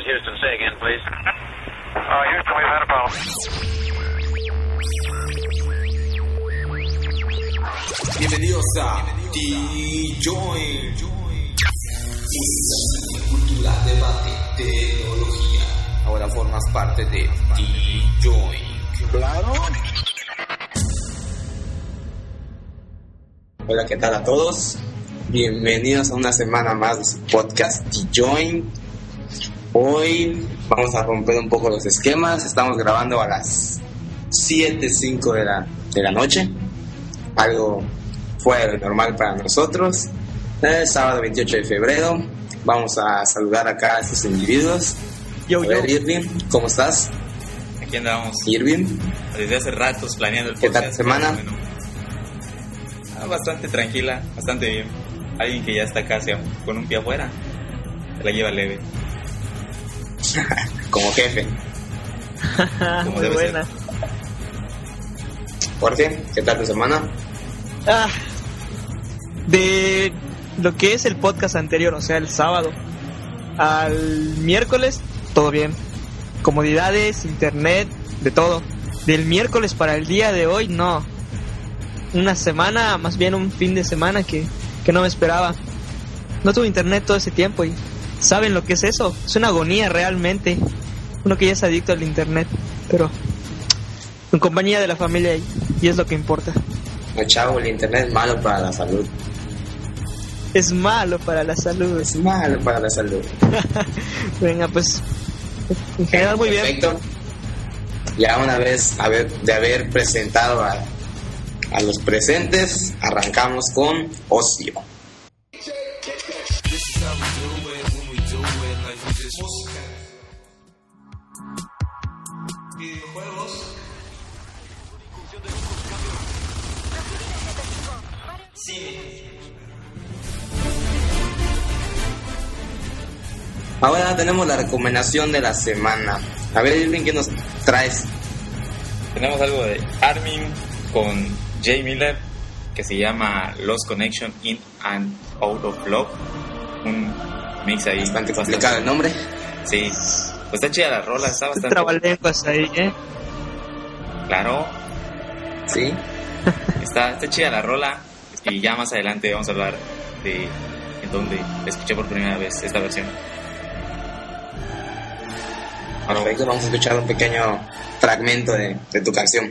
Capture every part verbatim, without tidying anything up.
is Houston. Say again, please. Uh, Houston, we've had a problem. Bienvenidos a T-Join. Música, cultura, debate, tecnología. Ahora formas parte de T-Join. Claro. Hola, ¿qué tal a todos? Bienvenidos a una semana más de su podcast T-Join. Hoy vamos a romper un poco los esquemas. Estamos grabando a las siete cinco de la, de la noche. Algo fuera de lo normal para nosotros. El sábado veintiocho de febrero. Vamos a saludar acá a estos individuos. Yo, a ver, yo. Irving, ¿cómo estás? Aquí andamos. Irving, Desde hace ratos planeando el ¿qué podcast. tal tu semana? Bueno, ah, bastante tranquila, bastante bien. Alguien que ya está casi con un pie afuera, se la lleva leve. Como jefe. Como Muy debe buena. Jorge, ¿qué tal tu semana? Ah, de lo que es el podcast anterior, o sea, el sábado al miércoles, todo bien. Comodidades, internet, de todo. Del miércoles para el día de hoy, no. Una semana, más bien un fin de semana que, que no me esperaba. No tuve internet todo ese tiempo y ¿saben lo que es eso? Es una agonía realmente. Uno que ya es adicto al internet, pero en compañía de la familia y, y es lo que importa. No, chavo, el internet es malo para la salud. Es malo para la salud. Es malo para la salud. Venga, pues en general muy bien. Perfecto. Ya una vez haber, de haber presentado a, a los presentes, arrancamos con ocio. Ahora tenemos la recomendación de la semana. A ver, Irving, ¿qué nos traes? Tenemos algo de Armin con Jay Miller que se llama Lost Connection In and Out of Love. Un mix ahí. Bastante complicado el nombre. Sí, pues está chida la rola, está bastante. Trabalenguas ahí, ¿eh? Claro, Sí. está, está chida la rola. Y ya más adelante vamos a hablar de en donde escuché por primera vez esta versión. Perfecto, vamos a escuchar un pequeño fragmento de, de tu canción.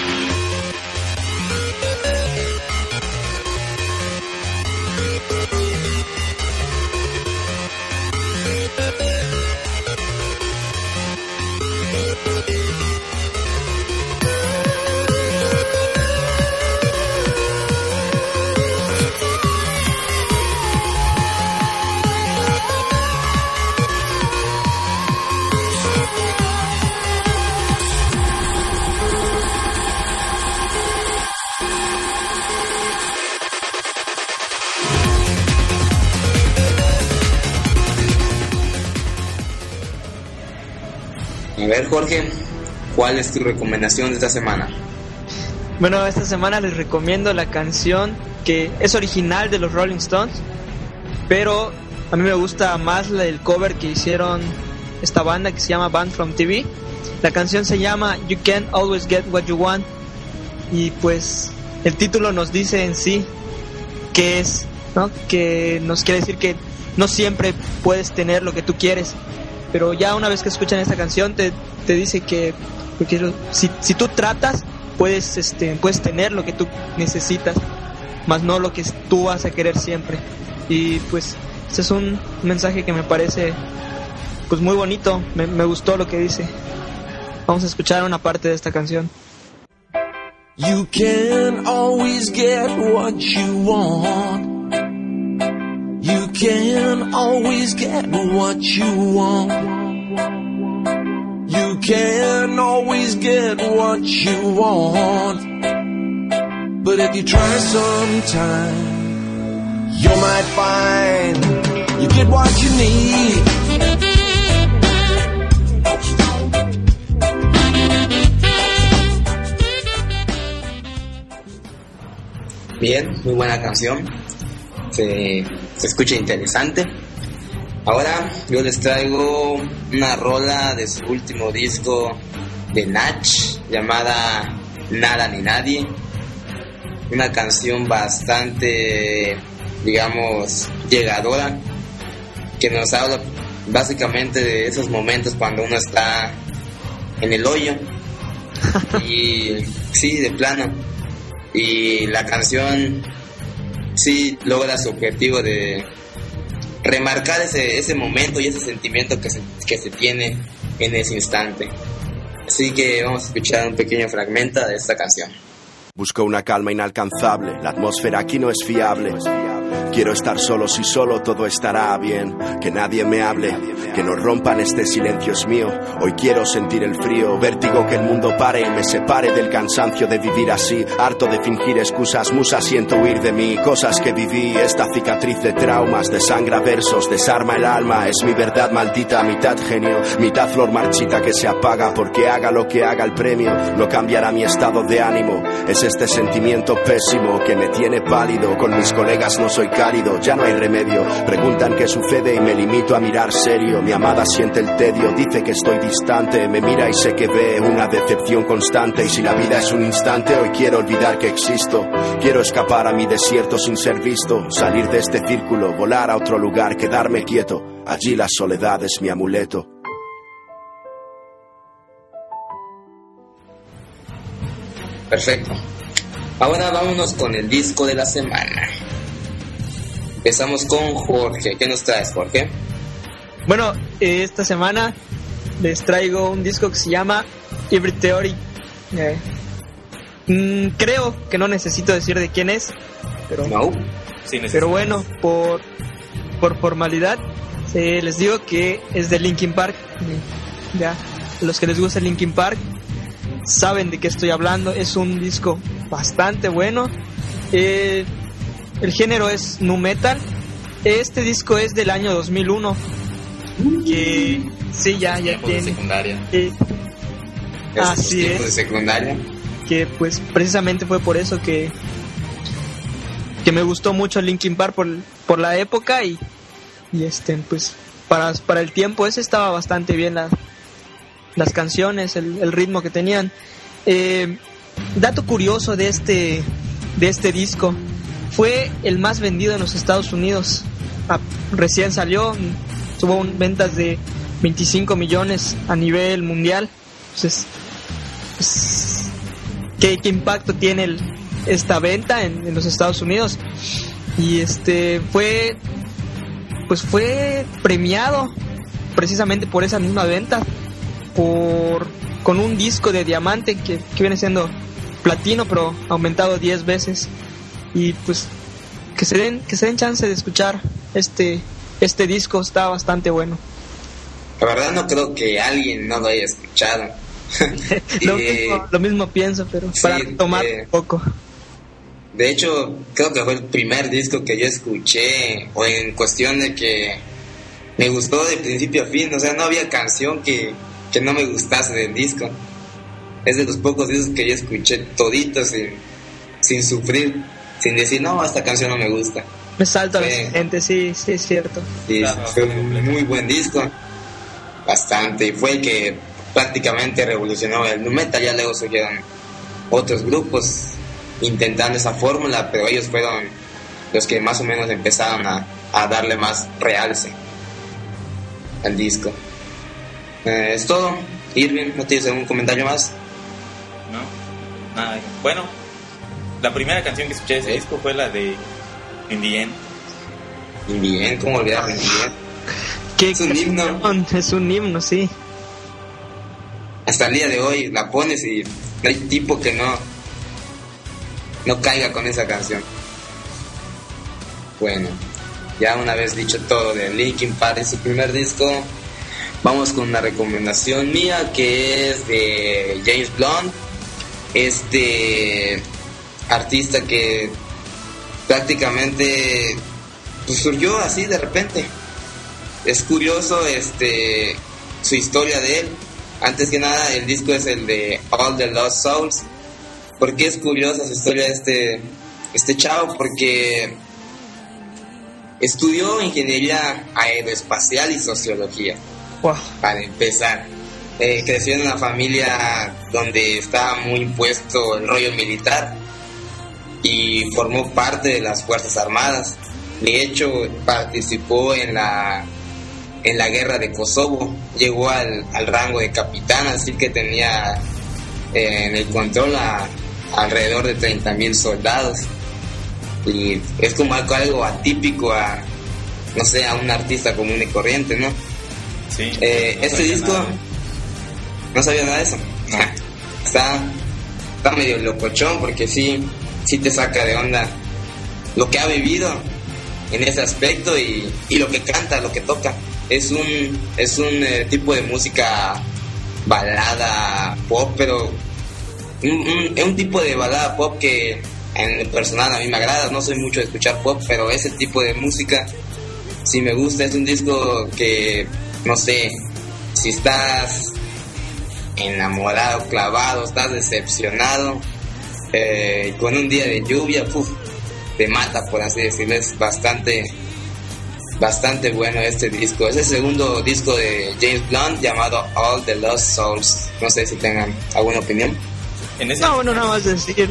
A ver, Jorge, ¿cuál es tu recomendación de esta semana? Bueno, esta semana les recomiendo la canción que es original de los Rolling Stones, pero a mí me gusta más la del cover que hicieron esta banda que se llama Band from T V. La canción se llama You Can't Always Get What You Want y pues el título nos dice en sí que es, ¿no? Que nos quiere decir que no siempre puedes tener lo que tú quieres, pero ya una vez que escuchan esta canción te, te dice que porque si, si tú tratas puedes este puedes tener lo que tú necesitas, más no lo que tú vas a querer siempre. Y pues ese es un mensaje que me parece pues muy bonito, me, me gustó lo que dice. Vamos a escuchar una parte de esta canción. You can't always get what you want. You can't always get what you want. You can't always get what you want. But if you try sometime, you might find you get what you need. Bien, muy buena canción. Se, se escucha interesante. Ahora yo les traigo una rola de su último disco de Nach llamada Nada ni Nadie. Una canción bastante, digamos, llegadora, que nos habla básicamente de esos momentos cuando uno está en el hoyo. Y sí, de plano. Y la canción sí logra su objetivo de remarcar ese, ese momento y ese sentimiento que se, que se tiene en ese instante. Así que vamos a escuchar un pequeño fragmento de esta canción. Busco una calma inalcanzable, la atmósfera aquí no es fiable. Quiero estar solo, si solo todo estará bien. Que nadie me hable, que no rompan este silencio es mío. Hoy quiero sentir el frío, vértigo que el mundo pare y me separe del cansancio de vivir así. Harto de fingir excusas, musa, siento huir de mí. Cosas que viví, esta cicatriz de traumas, desangra versos, desarma el alma. Es mi verdad maldita, mitad genio, mitad flor marchita que se apaga. Porque haga lo que haga el premio, no cambiará mi estado de ánimo. Es este sentimiento pésimo que me tiene pálido. Con mis colegas no soy cálido, ya no hay remedio. Preguntan qué sucede y me limito a mirar serio. Mi amada siente el tedio, dice que estoy distante. Me mira y sé que ve una decepción constante. Y si la vida es un instante, hoy quiero olvidar que existo. Quiero escapar a mi desierto sin ser visto. Salir de este círculo, volar a otro lugar, quedarme quieto. Allí la soledad es mi amuleto. Perfecto. Ahora vámonos con el disco de la semana. Empezamos con Jorge. ¿Qué nos traes, Jorge? Bueno, esta semana les traigo un disco que se llama Every Theory. Eh, mm, creo que no necesito decir de quién es, pero, no. Sí, pero bueno, por, por formalidad, eh, les digo que es de Linkin Park. Eh, ya, los que les gusta Linkin Park saben de qué estoy hablando. Es un disco bastante bueno. Eh, el género es nu metal. Este disco es del año dos mil uno. Que sí, ya, ya tiene. De secundaria. Eh, así es. De secundaria. Que pues precisamente fue por eso que que me gustó mucho Linkin Park por, por la época y, y este pues para, para el tiempo ese estaba bastante bien la, las canciones, el, el ritmo que tenían. Eh, dato curioso de este de este disco, fue el más vendido en los Estados Unidos. Ah, recién salió, tuvo un, ventas de veinticinco millones a nivel mundial. Entonces, pues, ¿qué, qué impacto tiene el, esta venta en, en los Estados Unidos? Y este fue pues fue premiado precisamente por esa misma venta, por con un disco de diamante que, que viene siendo platino pero aumentado diez veces. Y pues que se den que se den chance de escuchar este este disco, está bastante bueno. La verdad no creo que alguien no lo haya escuchado. lo, eh, mismo, lo mismo pienso, pero sí, para tomar eh, un poco. De hecho, creo que fue el primer disco que yo escuché, o en cuestión de que me gustó de principio a fin. O sea, no había canción que, que no me gustase del disco. Es de los pocos discos que yo escuché toditos sin, sin sufrir, sin decir, no, esta canción no me gusta. Me salto sí. a la gente, sí, sí, es cierto. Sí, Claro, fue un muy buen disco, bastante, y fue el que prácticamente revolucionó el nu metal. Ya luego surgieron otros grupos intentando esa fórmula, pero ellos fueron los que más o menos empezaron a, a darle más realce al disco. Eh, es todo. Irving, ¿no tienes algún comentario más? No, nada. Bueno, la primera canción que escuché de ese ¿Sí? disco fue la de In the End. Y bien, ¿cómo olvidar de bien? ¿Qué, Es un himno. Es un himno, sí. Hasta el día de hoy la pones y no hay tipo que no no caiga con esa canción. Bueno, ya una vez dicho todo de Linkin Park en su primer disco, vamos con una recomendación mía, que es de James Blunt, este artista que prácticamente pues, surgió así de repente. Es curioso este su historia de él. Antes que nada, el disco es el de All the Lost Souls. ¿Por qué es curiosa su historia de este, este chavo? Porque Estudió ingeniería aeroespacial y sociología. Wow. Para empezar, eh, creció en una familia donde estaba muy impuesto el rollo militar y formó parte de las Fuerzas Armadas. De hecho, participó en la en la guerra de Kosovo. Llegó al, al rango de capitán, así que tenía eh, en el control a, alrededor de treinta mil soldados. Y es como algo, algo atípico a, no sé, a un artista común y corriente, ¿no? Sí. Eh, no este disco, nada. ¿no sabía nada de eso? No. está, está medio locochón porque sí, sí te saca de onda lo que ha vivido en ese aspecto y, y lo que canta, lo que toca. Es un, es un eh, tipo de música balada pop, pero un, un, es un tipo de balada pop que en el personal a mí me agrada. No soy mucho de escuchar pop, pero ese tipo de música sí me gusta. Es un disco que, no sé, si estás enamorado, clavado, estás decepcionado, eh, con un día de lluvia, uf, te mata, por así decirlo. Es bastante bastante bueno este disco. Es el segundo disco de James Blunt llamado All the Lost Souls. No sé si tengan alguna opinión. En ese No, bueno, nada más decir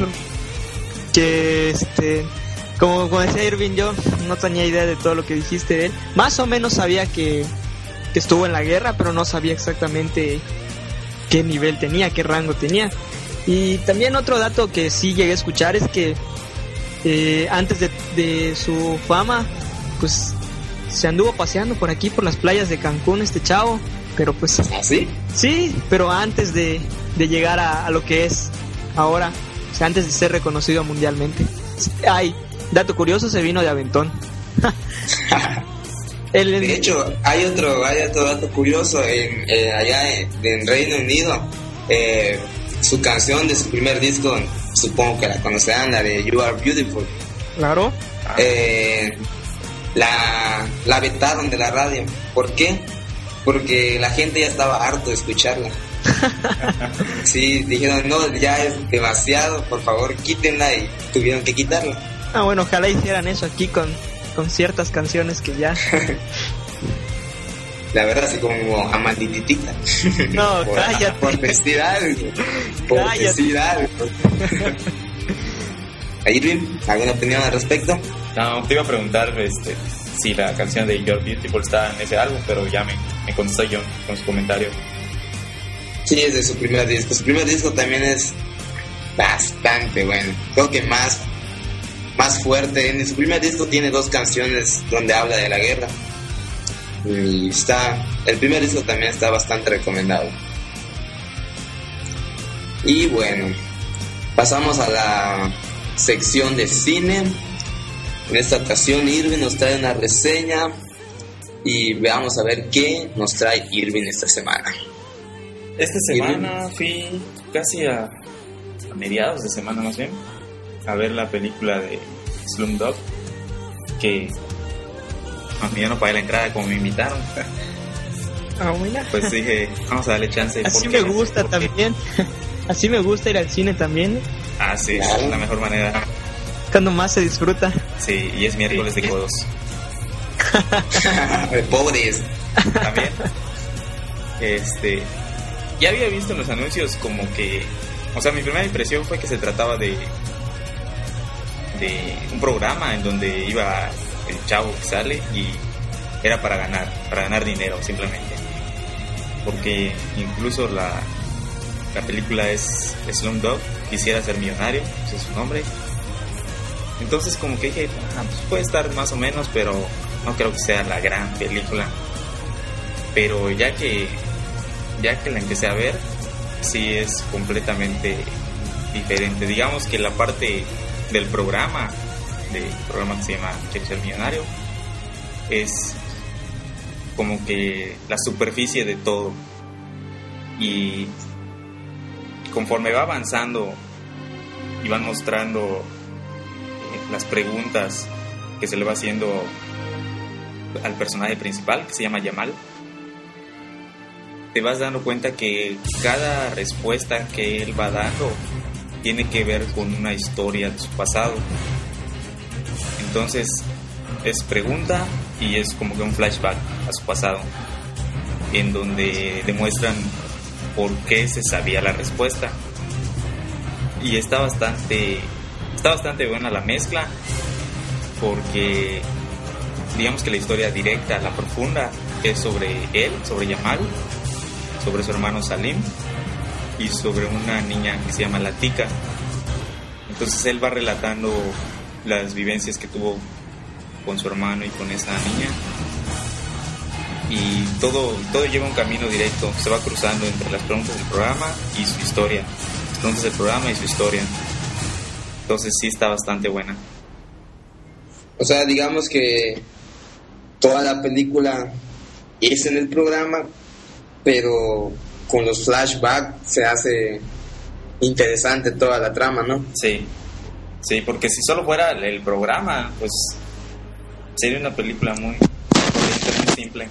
que, este, como, como decía Irving, yo no tenía idea de todo lo que dijiste de él. Más o menos sabía que, que estuvo en la guerra, pero no sabía exactamente qué nivel tenía, qué rango tenía. Y también otro dato que sí llegué a escuchar es que eh, antes de, de su fama, pues se anduvo paseando por aquí, por las playas de Cancún, este chavo. Pero pues... ¿Ah, sí? Sí, pero antes de, de llegar a, a lo que es ahora, o sea, antes de ser reconocido mundialmente. Ay, dato curioso, se vino de Aventón. El, el- De hecho, hay otro, hay otro dato curioso. En, eh, allá en, en Reino Unido, eh, su canción de su primer disco, supongo que la conocerán, la de You Are Beautiful, Claro. eh, la, la vetaron de la radio. ¿Por qué? Porque la gente ya estaba harto de escucharla. Sí, dijeron, no, ya es demasiado, por favor quítenla, y tuvieron que quitarla. Ah, bueno, ojalá hicieran eso aquí con, con ciertas canciones que ya... La verdad, así como amandititita. No, por, cállate. por necesidad, por Cállate. necesidad. Irving, ¿alguna opinión al respecto? No, te iba a preguntar este, si la canción de You're Beautiful está en ese álbum, pero ya me, me contestó John con su comentario. Sí, es de su primer disco. Su primer disco también es bastante bueno. Creo que más, más fuerte. En su primer disco tiene dos canciones donde habla de la guerra. Y está, el primer disco también está bastante recomendado. Y bueno, pasamos a la sección de cine. En esta ocasión Irving nos trae una reseña y veamos a ver qué nos trae Irving esta semana. Esta semana fui casi a, a mediados de semana más bien a ver la película de Slumdog, que a mí ya no pagué la entrada como me invitaron. Ah, buena. Pues dije, vamos a darle chance. Así ¿por qué? me gusta ¿Por qué? también. Así me gusta ir al cine también. Ah, sí, Claro. es la mejor manera. Cuando más se disfruta. Sí, y es miércoles de codos. Pobres. También. Este, ya había visto en los anuncios como que, o sea, mi primera impresión fue que se trataba de de un programa en donde iba el chavo que sale y era para ganar, para ganar dinero simplemente. Porque incluso la la película es Slumdog, quisiera ser millonario, ese es su nombre. Entonces como que dije, ah, pues puede estar más o menos, pero no creo que sea la gran película. Pero ya que ya que la empecé a ver, sí es completamente diferente. Digamos que la parte del programa, del programa que se llama Quiero ser millonario, es como que la superficie de todo. Y conforme va avanzando y van mostrando eh, las preguntas que se le va haciendo al personaje principal, que se llama Yamal, te vas dando cuenta que cada respuesta que él va dando tiene que ver con una historia de su pasado. Entonces es pregunta y es como que un flashback a su pasado, en donde demuestran por qué se sabía la respuesta. Y está bastante está bastante buena la mezcla, porque digamos que la historia directa, la profunda, es sobre él, sobre Jamal, sobre su hermano Salim y sobre una niña que se llama Latika. Entonces él va relatando las vivencias que tuvo con su hermano y con esa niña, y todo, todo lleva un camino directo, se va cruzando entre las preguntas del programa y su historia, las preguntas del programa y su historia. Entonces sí está bastante buena. O sea, digamos que toda la película es en el programa, pero con los flashbacks se hace interesante toda la trama, ¿no? Sí, sí, porque si solo fuera el programa, pues sería una película muy, muy simple.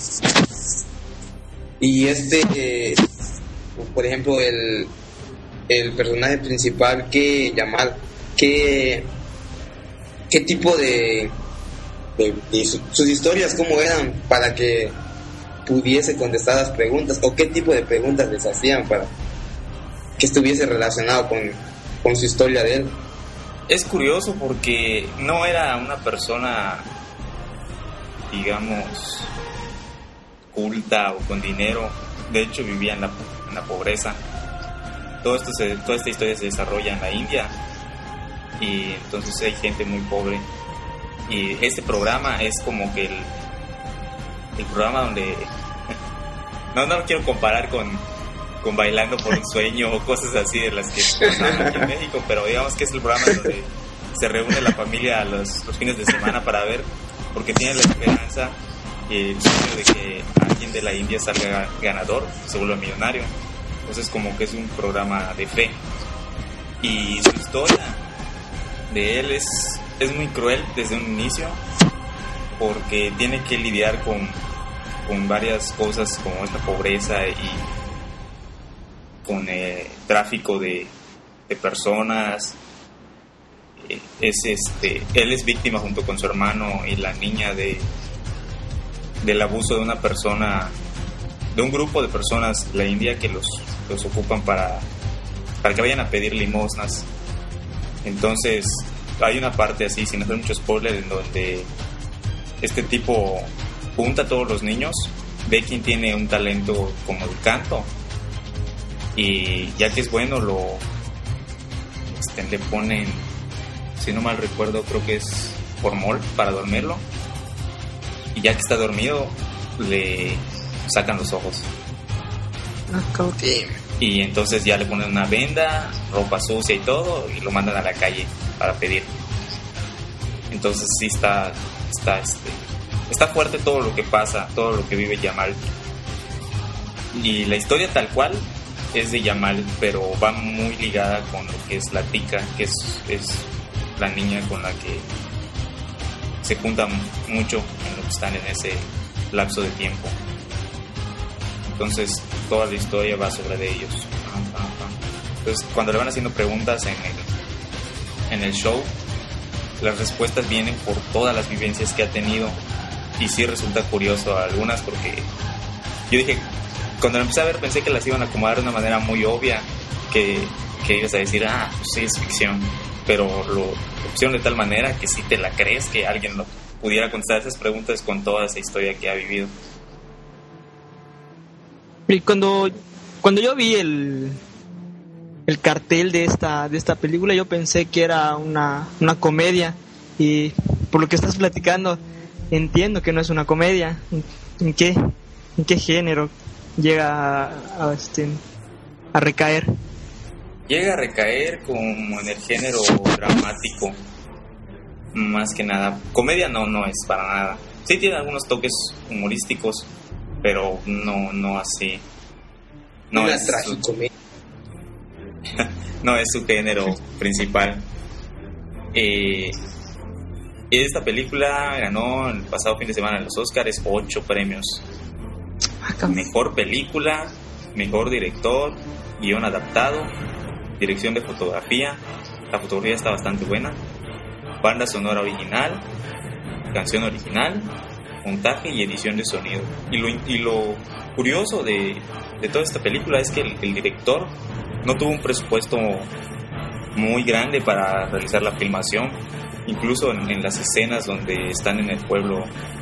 Y este, eh, por ejemplo, el, el personaje principal, que Jamal, ¿qué, qué tipo de, de, de su, sus historias, cómo eran para que pudiese contestar las preguntas, o qué tipo de preguntas les hacían para que estuviese relacionado con, con su historia de él? Es curioso porque no era una persona, digamos, culta o con dinero. De hecho vivía en la, en la pobreza. Todo esto se, toda esta historia se desarrolla en la India, y entonces hay gente muy pobre, y este programa es como que el, el programa donde no, no lo quiero comparar con, con Bailando por un Sueño o cosas así de las que pasan aquí en México, pero digamos que es el programa donde se reúne la familia los, los fines de semana para ver, porque tienen la esperanza y el sueño de que alguien de la India salga ganador, se vuelva millonario. Entonces como que es un programa de fe, y su historia de él es, es muy cruel desde un inicio, porque tiene que lidiar con, con varias cosas como esta pobreza y con eh, tráfico de, de personas. Es este, él es víctima junto con su hermano y la niña de del abuso de una persona, de un grupo de personas de la India que los, los ocupan para, para que vayan a pedir limosnas. Entonces hay una parte así, sin hacer mucho spoiler, en donde este tipo junta a todos los niños, ve quién tiene un talento como el canto, y ya que es bueno lo este, le ponen, si no mal recuerdo, creo que es formol para dormirlo, y ya que está dormido le sacan los ojos. Y entonces ya le ponen una venda, ropa sucia y todo, y lo mandan a la calle para pedir. Entonces sí está está este está fuerte todo lo que pasa, todo lo que vive Jamal. Y la historia tal cual es de Jamal, pero va muy ligada con lo que es Latika, que es, es la niña con la que se juntan mucho en lo que están en ese lapso de tiempo. Entonces toda la historia va sobre de ellos. Entonces cuando le van haciendo preguntas en el, en el show, las respuestas vienen por todas las vivencias que ha tenido, y sí resulta curioso algunas, porque yo dije, cuando lo empecé a ver, pensé que las iban a acomodar de una manera muy obvia, que, que ibas a decir, ah, pues sí, es ficción, pero lo, lo pusieron de tal manera que sí te la crees, que alguien lo pudiera contestar esas preguntas con toda esa historia que ha vivido. Y cuando, cuando yo vi el, el cartel de esta, de esta película, yo pensé que era una, una comedia, y por lo que estás platicando, entiendo que no es una comedia. ¿En, en qué, en qué género llega a, a, este, a recaer? Llega a recaer como en el género dramático, más que nada. Comedia no, no es para nada. Sí tiene algunos toques humorísticos, pero no, no así. No Una es tragicomedia. Su, no es su género principal. Eh, esta película ganó el pasado fin de semana en los Oscars ocho premios. Mejor película, mejor director, guión adaptado, dirección de fotografía. La fotografía está bastante buena. Banda sonora original, canción original, montaje y edición de sonido. Y lo, y lo curioso de, de toda esta película es que el, el director no tuvo un presupuesto muy grande para realizar la filmación. Incluso en, en las escenas donde están en el pueblo,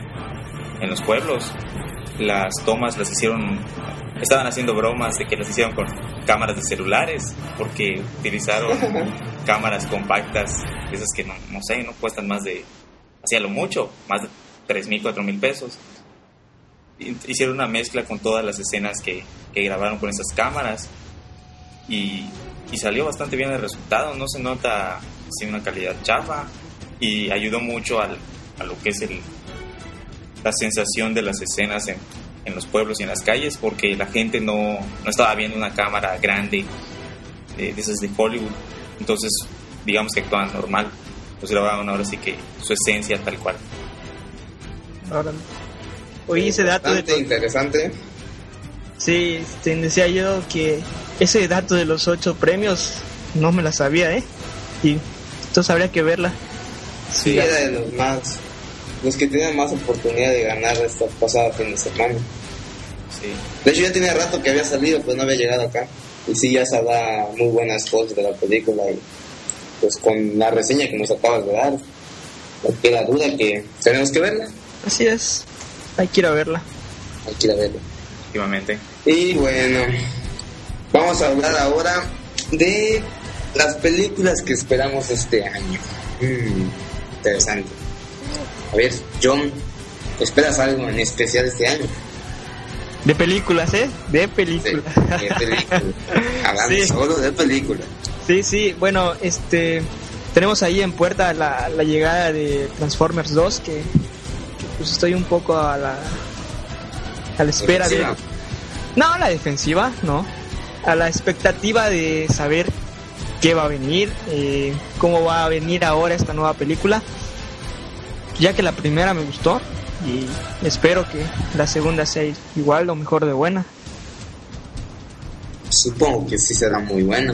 en los pueblos, las tomas las hicieron, estaban haciendo bromas de que las hicieron con cámaras de celulares, porque utilizaron cámaras compactas, esas que no, no sé, no cuestan más de, hacía lo mucho, más de tres mil, cuatro mil pesos. Hicieron una mezcla con todas las escenas que, que grabaron con esas cámaras y, y salió bastante bien el resultado. No se nota así una calidad chafa y ayudó mucho al, a lo que es el, la sensación de las escenas en, en los pueblos y en las calles, porque la gente no, no estaba viendo una cámara grande de, de esas de Hollywood. Entonces digamos que actuaban normal, pues grababan ahora sí que su esencia tal cual. Ahora, oí ese dato Bastante de... interesante. Sí, te decía yo que ese dato de los ocho premios no me la sabía, ¿eh? Y entonces habría que verla. Sí, sí, era de los más, los que tienen más oportunidad de ganar esta pasada fin de semana. Sí. De hecho ya tenía rato que había salido, pues no había llegado acá. Y sí, ya se da muy buenas cosas de la película y pues con la reseña que nos acabas de dar, no queda duda que tenemos que verla. Así es, hay que ir a verla. Hay que ir a verla. Efectivamente. Y bueno, vamos a hablar ahora de las películas que esperamos este año. Mm, interesante. A ver, John, ¿esperas algo en especial este año? De películas, ¿eh? De películas. Sí, de películas. Hablamos Sí. solo de películas. Sí, sí, bueno, este... tenemos ahí en puerta la, la llegada de Transformers dos, que, que pues estoy un poco a la... a la espera de... Defensiva. No, a la defensiva, no. A la expectativa de saber qué va a venir, eh, cómo va a venir ahora esta nueva película. Ya que la primera me gustó y espero que la segunda sea igual o mejor de buena. Supongo que sí será muy bueno.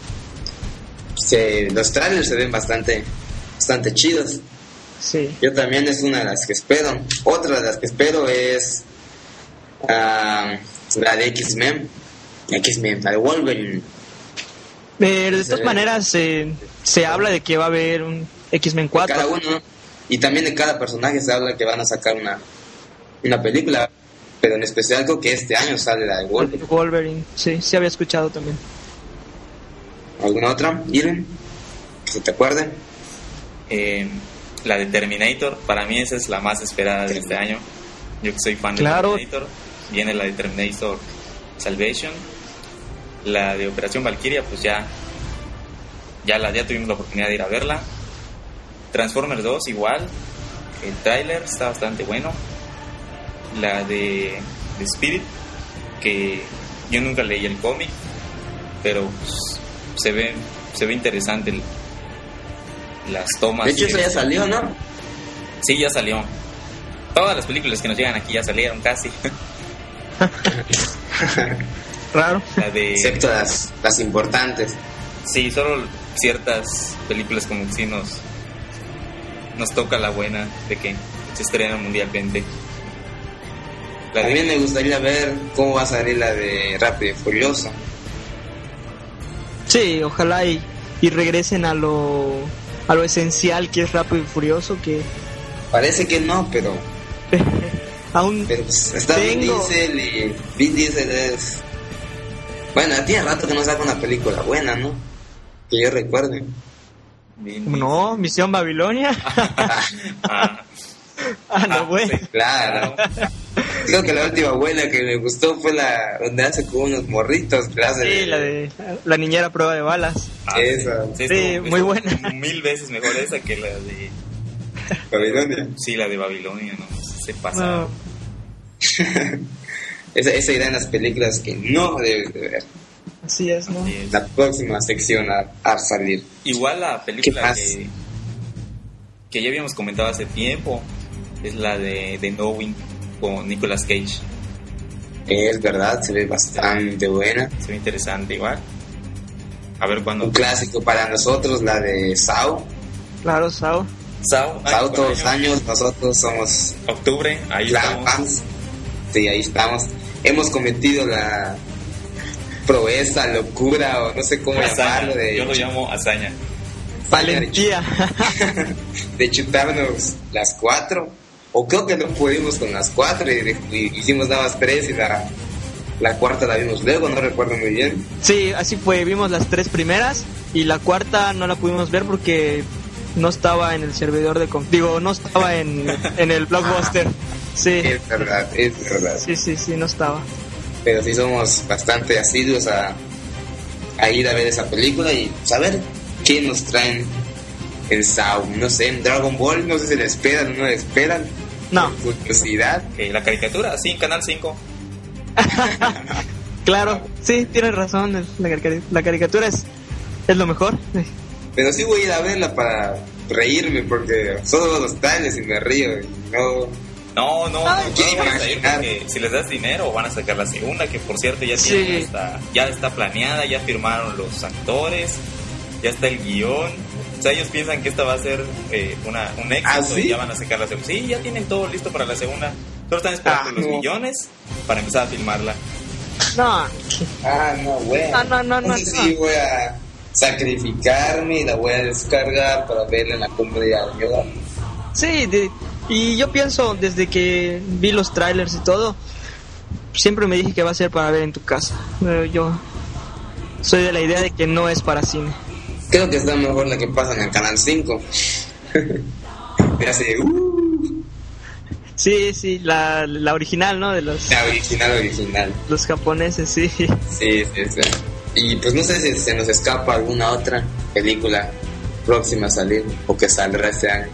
Se, los trailers se ven bastante, bastante chidos. Sí. Yo también es una de las que espero. Otra de las que espero es uh, la de X-Men. X-Men, la de Wolverine. Eh, de Se todas ve. maneras, eh, se habla de que va a haber un X-Men De cuatro. cada uno. Y también de cada personaje se habla que van a sacar una, una película. Pero en especial creo que este año sale la de Wolverine. Wolverine, sí, sí había escuchado también. ¿Alguna otra, Irene? Que se te acuerde. Eh, la de Terminator, para mí esa es la más esperada de este año. Yo que soy fan Claro. de Terminator. Viene la de Terminator Salvation. La de Operación Valkyria, pues ya ya, la, ya tuvimos la oportunidad de ir a verla. Transformers dos igual, el tráiler está bastante bueno. La de, de Spirit, que yo nunca leí el cómic, pero pues, se ve se ve interesante el, las tomas. De hecho, eso y- ya salió, ¿no? Sí, ya salió. Todas las películas que nos llegan aquí ya salieron casi. Raro. La de... Excepto las, las importantes. Sí, solo ciertas películas como que sí nos, nos toca la buena de que se estrena mundialmente. La de- También me gustaría ver cómo va a salir la de Rápido y Furioso. Sí, ojalá y, y regresen a lo a lo esencial que es Rápido y Furioso, que Parece que no, pero, aún pero pues, está Vin Tengo- Diesel y Vin Diesel es... Bueno, tiene rato que no saca una película buena, ¿no? Que yo recuerde. no, Misión Babilonia. Ah, Ah, no, ah, güey. sí, Claro. Creo que la última buena que me gustó fue la donde hace como unos morritos. Que hace Sí, la de la niñera prueba de balas. ah, Esa. sí, Sí, estuvo- muy estuvo buena. Mil veces mejor esa que la de... Babilonia. Sí, la de Babilonia, ¿no? Se pasa. No, Esa, esa idea en las películas que no debes de ver. así es, ¿no? Sí, es- La próxima sección a, a salir. Igual la ¿Qué película más? que, que ya habíamos comentado hace tiempo es la de, de Knowing con Nicolas Cage. Es verdad, se ve bastante buena. Se ve interesante igual. A ver cuándo. Un clásico para nosotros, la de Saw. Claro, Sao. Sao, Sao año por todos los año. años, nosotros somos Octubre, ahí la estamos. fans. Sí, ahí estamos. Hemos cometido la proeza, locura o no sé cómo Hazaña, llamarlo de, yo lo llamo hazaña. Valentía. de chutarnos las cuatro, o creo que no pudimos con las cuatro y, y hicimos nada más tres y la, la cuarta la vimos luego, no recuerdo muy bien. Sí, así fue, vimos las tres primeras y la cuarta no la pudimos ver porque no estaba en el servidor de... com- Digo, no estaba en, en el Blockbuster. Sí, Es verdad, es verdad. sí, sí, sí, no estaba. Pero sí somos bastante asiduos a, a ir a ver esa película y saber qué nos traen en Sao. No sé, en Dragon Ball, no sé si le esperan o no le esperan. No. Por curiosidad. Ok, la caricatura, sí, en Canal cinco. Claro, sí, tienes razón, el- la, caricatura, la caricatura es, es lo mejor. Pero sí voy a ir a verla para reírme porque solo veo los trailers y me río. Y no, No, no, Ay, no, ¿quién no iba a van a ir imaginar? porque si les das dinero van a sacar la segunda, que por cierto ya Sí. tiene hasta- ya está planeada, ya firmaron los actores, ya está el guión. O sea, ellos piensan que esta va a ser eh, una, un éxito ¿Ah, sí? y ya van a sacar la segunda. Sí, ya tienen todo listo para la segunda. Solo están esperando Ah, los no. millones para empezar a filmarla. No, ah, no, güey. No, no, no, no, Entonces no. sí voy a sacrificarme y la voy a descargar para verla en la comunidad. ¿Verdad? sí, de- y yo pienso, desde que vi los trailers y todo, siempre me dije que va a ser para ver en tu casa. Pero yo soy de la idea de que no es para cine. Creo que está mejor la que pasa en el Canal cinco. Me hace, uh, Sí, sí, la, la original, ¿no? De los, la original, original. los japoneses, sí. Sí, sí, sí. Y pues no sé si se nos escapa alguna otra película próxima a salir o que saldrá este año.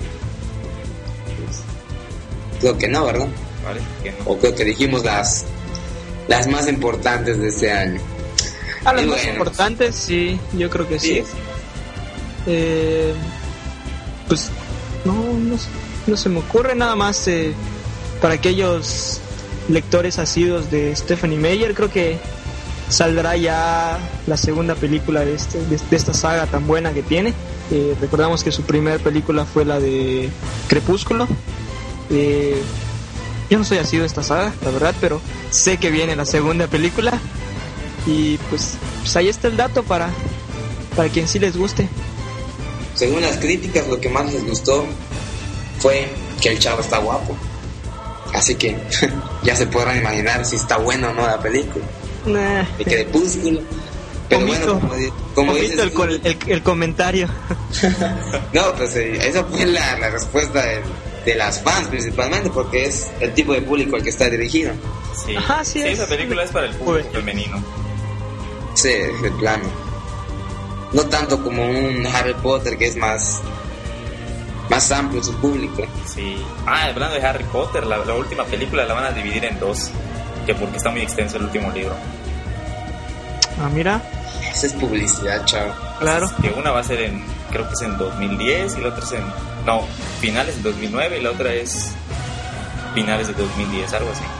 Creo que no, ¿verdad? ¿Vale? Que no. O creo que dijimos las las más importantes de este año. A las Y más bueno. importantes, sí, yo creo que sí. Sí. Eh, pues no, no, se- no se me ocurre nada más eh, para aquellos lectores asiduos de Stephanie Meyer. Creo que saldrá ya la segunda película de, este, de, de esta saga tan buena que tiene. Eh, recordamos que su primera película fue la de Crepúsculo. Eh, yo no soy asiduo de esta saga, la verdad, pero sé que viene la segunda película. Y pues, pues ahí está el dato para, para quien sí les guste. Según las críticas, lo que más les gustó fue que el chavo está guapo. Así que ya se podrán imaginar si está bueno o no la película. Nah, De Crepúsculo. Pero omito, bueno, como, di- como omito dices el, tú- co- el, el comentario. No, pues eh, esa fue la, la respuesta de, de las fans principalmente, porque es el tipo de público al que está dirigido. Sí, Ajá, sí sí, es. esa película es para el público Joven. femenino. Sí, de plano. No tanto como un Harry Potter, que es más más amplio su público. Sí. Ah, hablando de Harry Potter, la, la última película la van a dividir en dos, que porque está muy extenso el último libro. Ah, mira, Esa es publicidad, chavo. claro. Que una va a ser en, creo que es en dos mil diez y la otra es en, no, finales de dos mil nueve y la otra es finales de dos mil diez, algo así.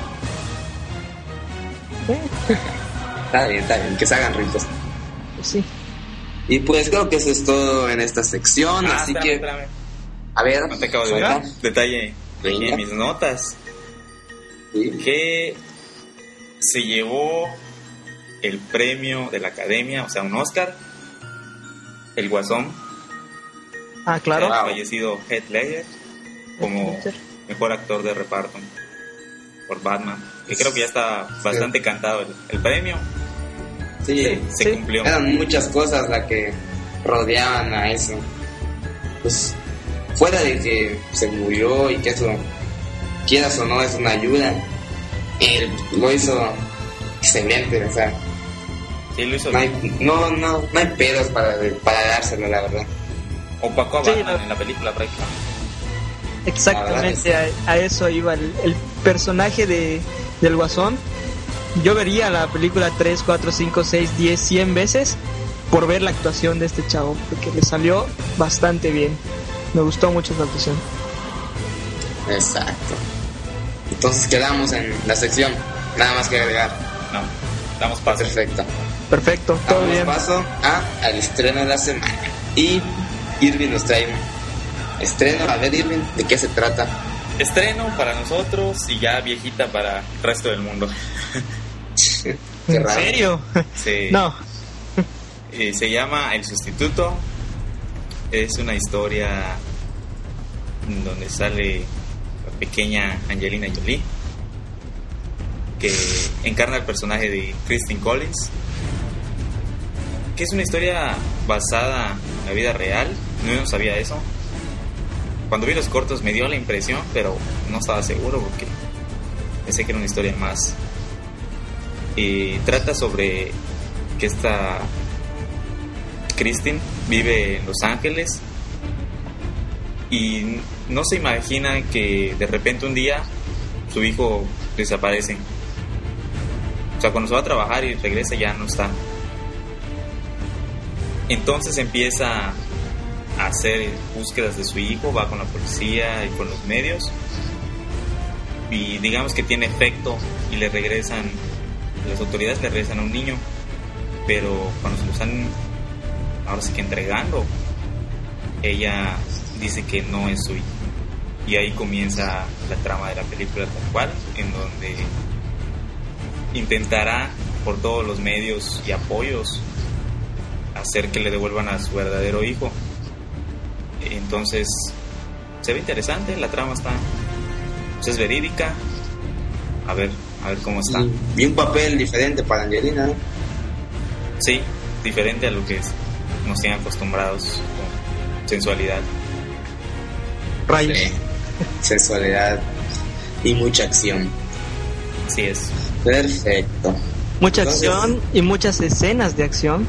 Está bien, está bien, que se hagan ricos. Pues sí. Y pues creo que eso es todo en esta sección, Ah, así espérame, que... espérame. A ver, No te acabo de suelta. ver. Detalle aquí Venga. en mis notas. Sí. Que se llevó el premio de la academia, o sea, un Oscar, el Guasón, Ah, claro. el fallecido Heath Ledger, como mejor actor de reparto por Batman, que creo que ya está bastante cantado el, el premio. Sí, Se Sí. cumplió. eran muchas cosas las que rodeaban a eso. Pues fuera de que se murió y que eso, quieras o no, es una ayuda, él lo hizo excelente, o sea, Sí, lo hizo no bien. hay, no, no, no hay pedos para, para dárselo, la verdad. Opacó a Sí, Batman la- en la película prácticamente. Exactamente, a, a eso iba el, el personaje de, del Guasón. Yo vería la película tres, cuatro, cinco, seis, diez, cien veces por ver la actuación de este chavo, porque le salió bastante bien. Me gustó mucho su actuación. Exacto. Entonces quedamos en la sección, nada más que agregar. No, damos paso. Perfecto. Perfecto, todo Damos bien. paso a, al estreno de la semana. Y Irving nos trae estreno. A ver, Irving, ¿de qué se trata? Estreno para nosotros y ya viejita para el resto del mundo. Qué ¿En raro. serio? Sí. No. Eh, se llama El Sustituto. Es una historia donde sale la pequeña Angelina Jolie, que encarna el personaje de Kristen Collins, que es una historia basada en la vida real. No, no sabía eso. Cuando vi los cortos me dio la impresión, pero no estaba seguro porque pensé que era una historia más. Y trata sobre que esta Kristen vive en Los Ángeles y no se imagina que de repente un día su hijo desaparece. O sea, cuando se va a trabajar y regresa ya no está. Entonces empieza a hacer búsquedas de su hijo, va con la policía y con los medios y digamos que tiene efecto y le regresan, las autoridades le regresan a un niño, pero cuando se lo están ahora sí que entregando, ella dice que no es su hijo. Y ahí comienza la trama de la película tal cual, en donde intentará por todos los medios y apoyos hacer que le devuelvan a su verdadero hijo. Entonces se ve interesante, la trama está, pues es verídica. A ver, a ver cómo está. Y un papel diferente para Angelina, ¿no? Sí, diferente a lo que es, nos tienen acostumbrados con sensualidad. Rayos. Sí. Sensualidad y mucha acción. Así es. Perfecto. Mucha Entonces- acción y muchas escenas de acción.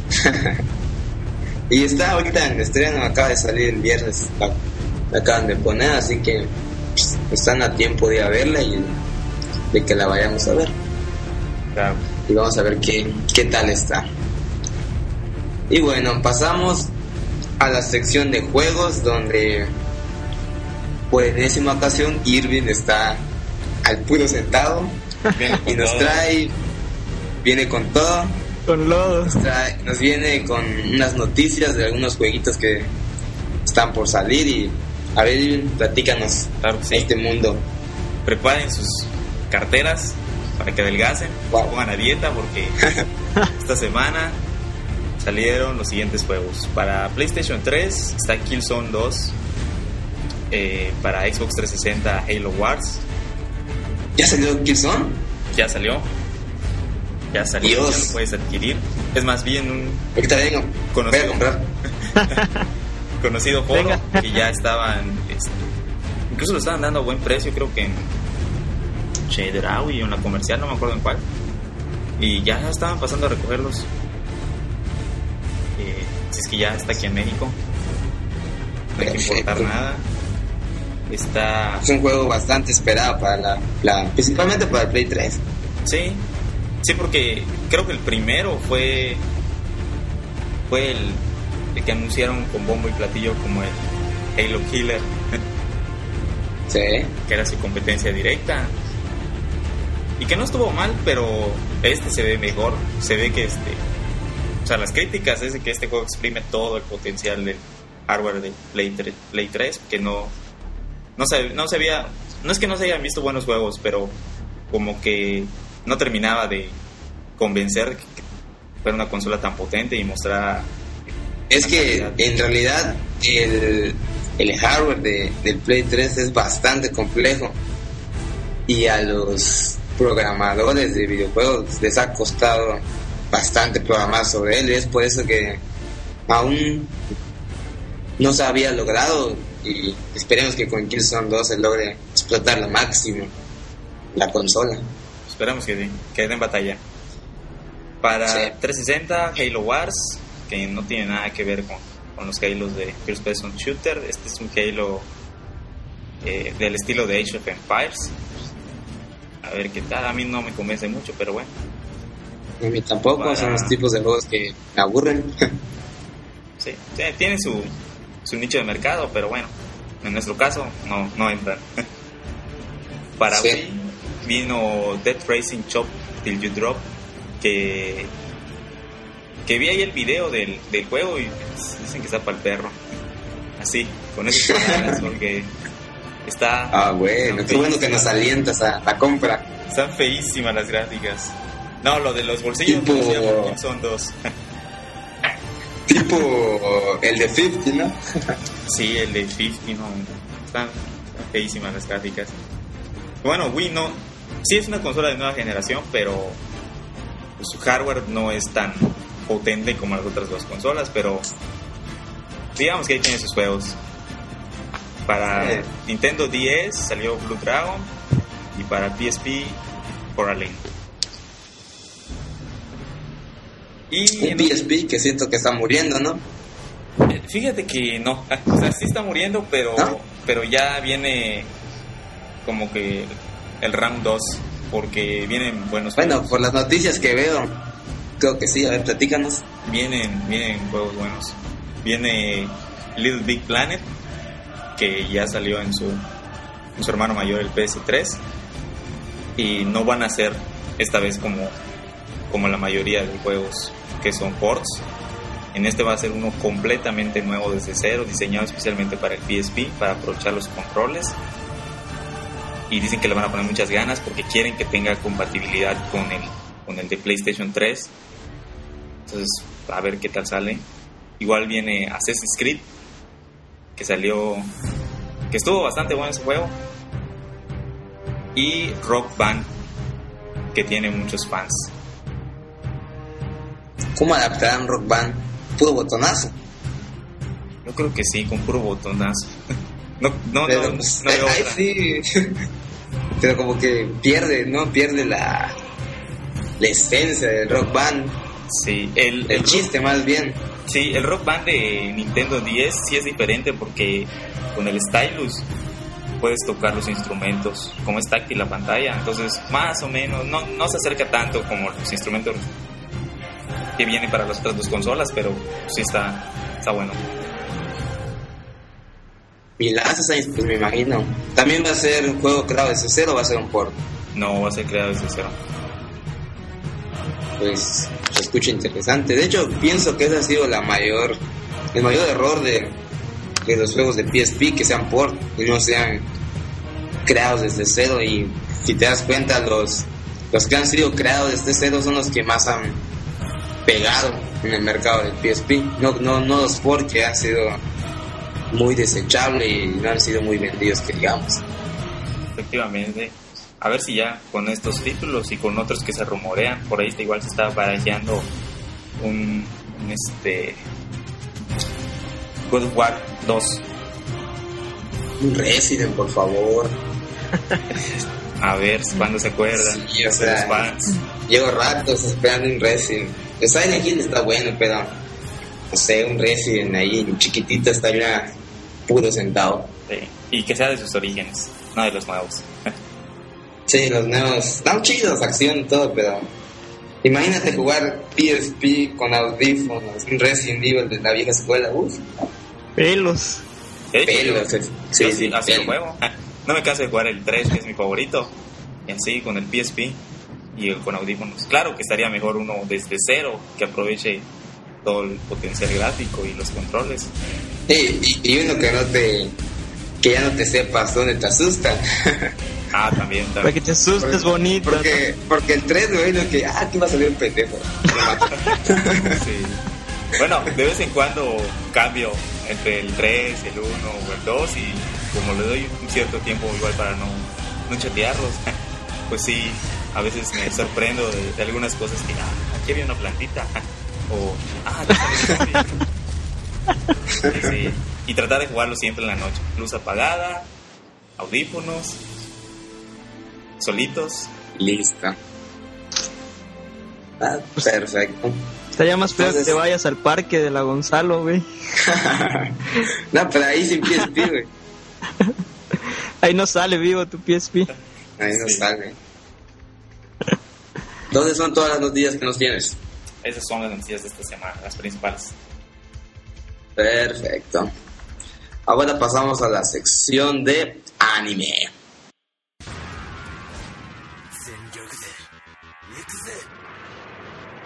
Y está ahorita en estreno, acaba de salir el viernes, la, la acaban de poner, así que pues, están a tiempo de ir a verla y de que la vayamos a ver. Claro. Y vamos a ver qué, qué tal está. Y bueno, pasamos a la sección de juegos, donde por enésima ocasión Irving está al puro sentado Viene con y nos todo. trae, viene con todo. Con lodo. Nos, trae- nos viene con unas noticias de algunos jueguitos que están por salir. Y a ver, Irving, platícanos Claro que sí. este mundo. Preparen sus carteras para que adelgacen, Wow. se pongan a dieta porque esta semana salieron los siguientes juegos. Para PlayStation tres está Killzone dos, eh, para Xbox trescientos sesenta Halo Wars, ¿Ya salió Killzone? ya salió, ya salió, Dios. ya lo puedes adquirir. Es más bien un Ahorita vengo, voy a Conocido. comprar. conocido foro Venga. que ya estaban, este, incluso lo estaban dando a buen precio, creo que en Chedraui o en la comercial, no me acuerdo en cuál, y ya estaban pasando a recogerlos. Eh, si es que ya está aquí en México, no hay que importar Perfecto. nada. Está, Es un juego bastante esperado para la, la principalmente para el Play tres. sí, sí, porque creo que el primero fue fue el, el que anunciaron con bombo y platillo como el Halo Killer, Sí. que era su competencia directa y que no estuvo mal, pero este se ve mejor. Se ve que este, o sea, las críticas es de que este juego exprime todo el potencial del hardware de Play tres, Play tres, que no no se, no se había, no es que no se hayan visto buenos juegos, pero como que no terminaba de convencer que fuera una consola tan potente y mostrar. Es que en realidad el, el hardware de, del Play tres es bastante complejo y a los programadores de videojuegos les ha costado bastante programar sobre él. Es por eso que aún no se había logrado, y esperemos que con Killzone dos se logre explotar lo máximo la consola. Esperamos que sí, que den batalla. Para Sí. trescientos sesenta, Halo Wars, que no tiene nada que ver con, con los Halos de First Person Shooter. Este es un Halo eh, del estilo de Age of Empires. A ver qué tal, a mí no me convence mucho, pero bueno. A mí tampoco, Para- son los tipos de juegos que me aburren. Sí, sí, tiene su, su nicho de mercado, pero bueno, en nuestro caso no, no entran. Para Sí. Wii vino Death Racing Chop Till You Drop, que que vi ahí el video del, del juego y pues, dicen que está para el perro, así con esas palabras porque está... Ah, bueno, qué bueno que nos alientas a la compra. Están feísimas las gráficas. No, lo de los bolsillos Tipo... no, son dos. Tipo el de cincuenta, ¿no? Sí, el de cincuenta, no. Están, están feísimas las gráficas. Bueno, Wii no... Sí es una consola de nueva generación, pero su hardware no es tan potente como las otras dos consolas, pero digamos que ahí tiene sus juegos. Para eh. Nintendo D S salió Blue Dragon y para P S P Coraline. Y un P S P que siento que está muriendo, ¿no? Fíjate que no, o sea, sí está muriendo, pero ¿no? pero ya viene como que el round dos, porque vienen buenos bueno, juegos. por las noticias que veo, creo que sí. A ver, platícanos. Vienen, vienen juegos buenos. Viene Little Big Planet, que ya salió en su, en su hermano mayor, el P S tres, y no van a ser esta vez como, como la mayoría de juegos que son ports. En este va a ser uno completamente nuevo desde cero, diseñado especialmente para el P S P, para aprovechar los controles. Y dicen que le van a poner muchas ganas porque quieren que tenga compatibilidad con el, con el de PlayStation tres. Entonces, a ver qué tal sale. Igual viene Assassin's Creed, que salió, que estuvo bastante bueno ese juego. Y Rock Band, que tiene muchos fans. ¿Cómo adaptarán Rock Band? Puro botonazo. Yo creo que sí, con puro botonazo. No, no, Pero, no, pues, no veo ay, otra. sí. Pero como que pierde, ¿no? Pierde la, la esencia del Rock Band. Sí, el, El, el chiste, más bien. Sí, el Rock Band de Nintendo D S sí es diferente porque con el stylus puedes tocar los instrumentos, como es táctil la pantalla, entonces más o menos no, no se acerca tanto como los instrumentos que vienen para las otras dos consolas, pero sí está, está bueno. Y la Assassin's, pues me imagino. También va a ser un juego creado desde cero o va a ser un port. No va a ser creado desde cero. Pues se escucha interesante. De hecho, pienso que ese ha sido la mayor, el mayor error de, de los juegos de P S P, que sean port y no sean creados desde cero. Y si te das cuenta, los, los que han sido creados desde cero son los que más han pegado en el mercado del P S P. No, no, no los port que han sido muy desechables y no han sido muy vendidos, que digamos. Efectivamente. A ver si ya con estos títulos y con otros que se rumorean, por ahí está, igual se está barajeando un, un este God of War dos. Un Resident, por favor. A ver cuándo se acuerdan. Sí, o de sea, los fans. Llevo ratos esperando un Resident. El Silent Hill está bueno, pero no sé, un Resident ahí chiquitito estaría puro sentado. Sí. Y que sea de sus orígenes, no de los nuevos. Sí, los nuevos están chidos, acción y todo, pero imagínate jugar P S P con audífonos, un Resident Evil de la vieja escuela. Uf, Pelos. De hecho, pelos. yo- Sí, yo sí, así lo pelos. juego. No me canso de jugar el tres, que es mi favorito. Y así con el P S P y el con audífonos. Claro que estaría mejor uno desde cero, que aproveche todo el potencial gráfico y los controles. Sí, y, y uno que no te, que ya no te sepas dónde te asustan. Ah, también, Para también. que te asustes bonito. Porque, porque el tres, güey, lo que, ah, aquí va a salir un pendejo. Lo mato. Sí. Bueno, de vez en cuando cambio entre el tres, el uno o el dos, y como le doy un cierto tiempo igual para no, no chatearlos, pues sí, a veces me sorprendo de, de algunas cosas que, ah, aquí había una plantita, o, ah, ya salió un zombie. Sí, sí. Y tratar de jugarlo siempre en la noche, luz apagada, audífonos, solitos. Listo. Ah, perfecto. Estaría más feo Entonces- que te vayas al parque de la Gonzalo, güey. No, pero ahí sin P S P, güey. Ahí no sale vivo tu P S P. Ahí no Sí. sale. ¿Dónde son todas las noticias que nos tienes? Esas son las noticias de esta semana, las principales. Perfecto. Ahora pasamos a la sección de anime.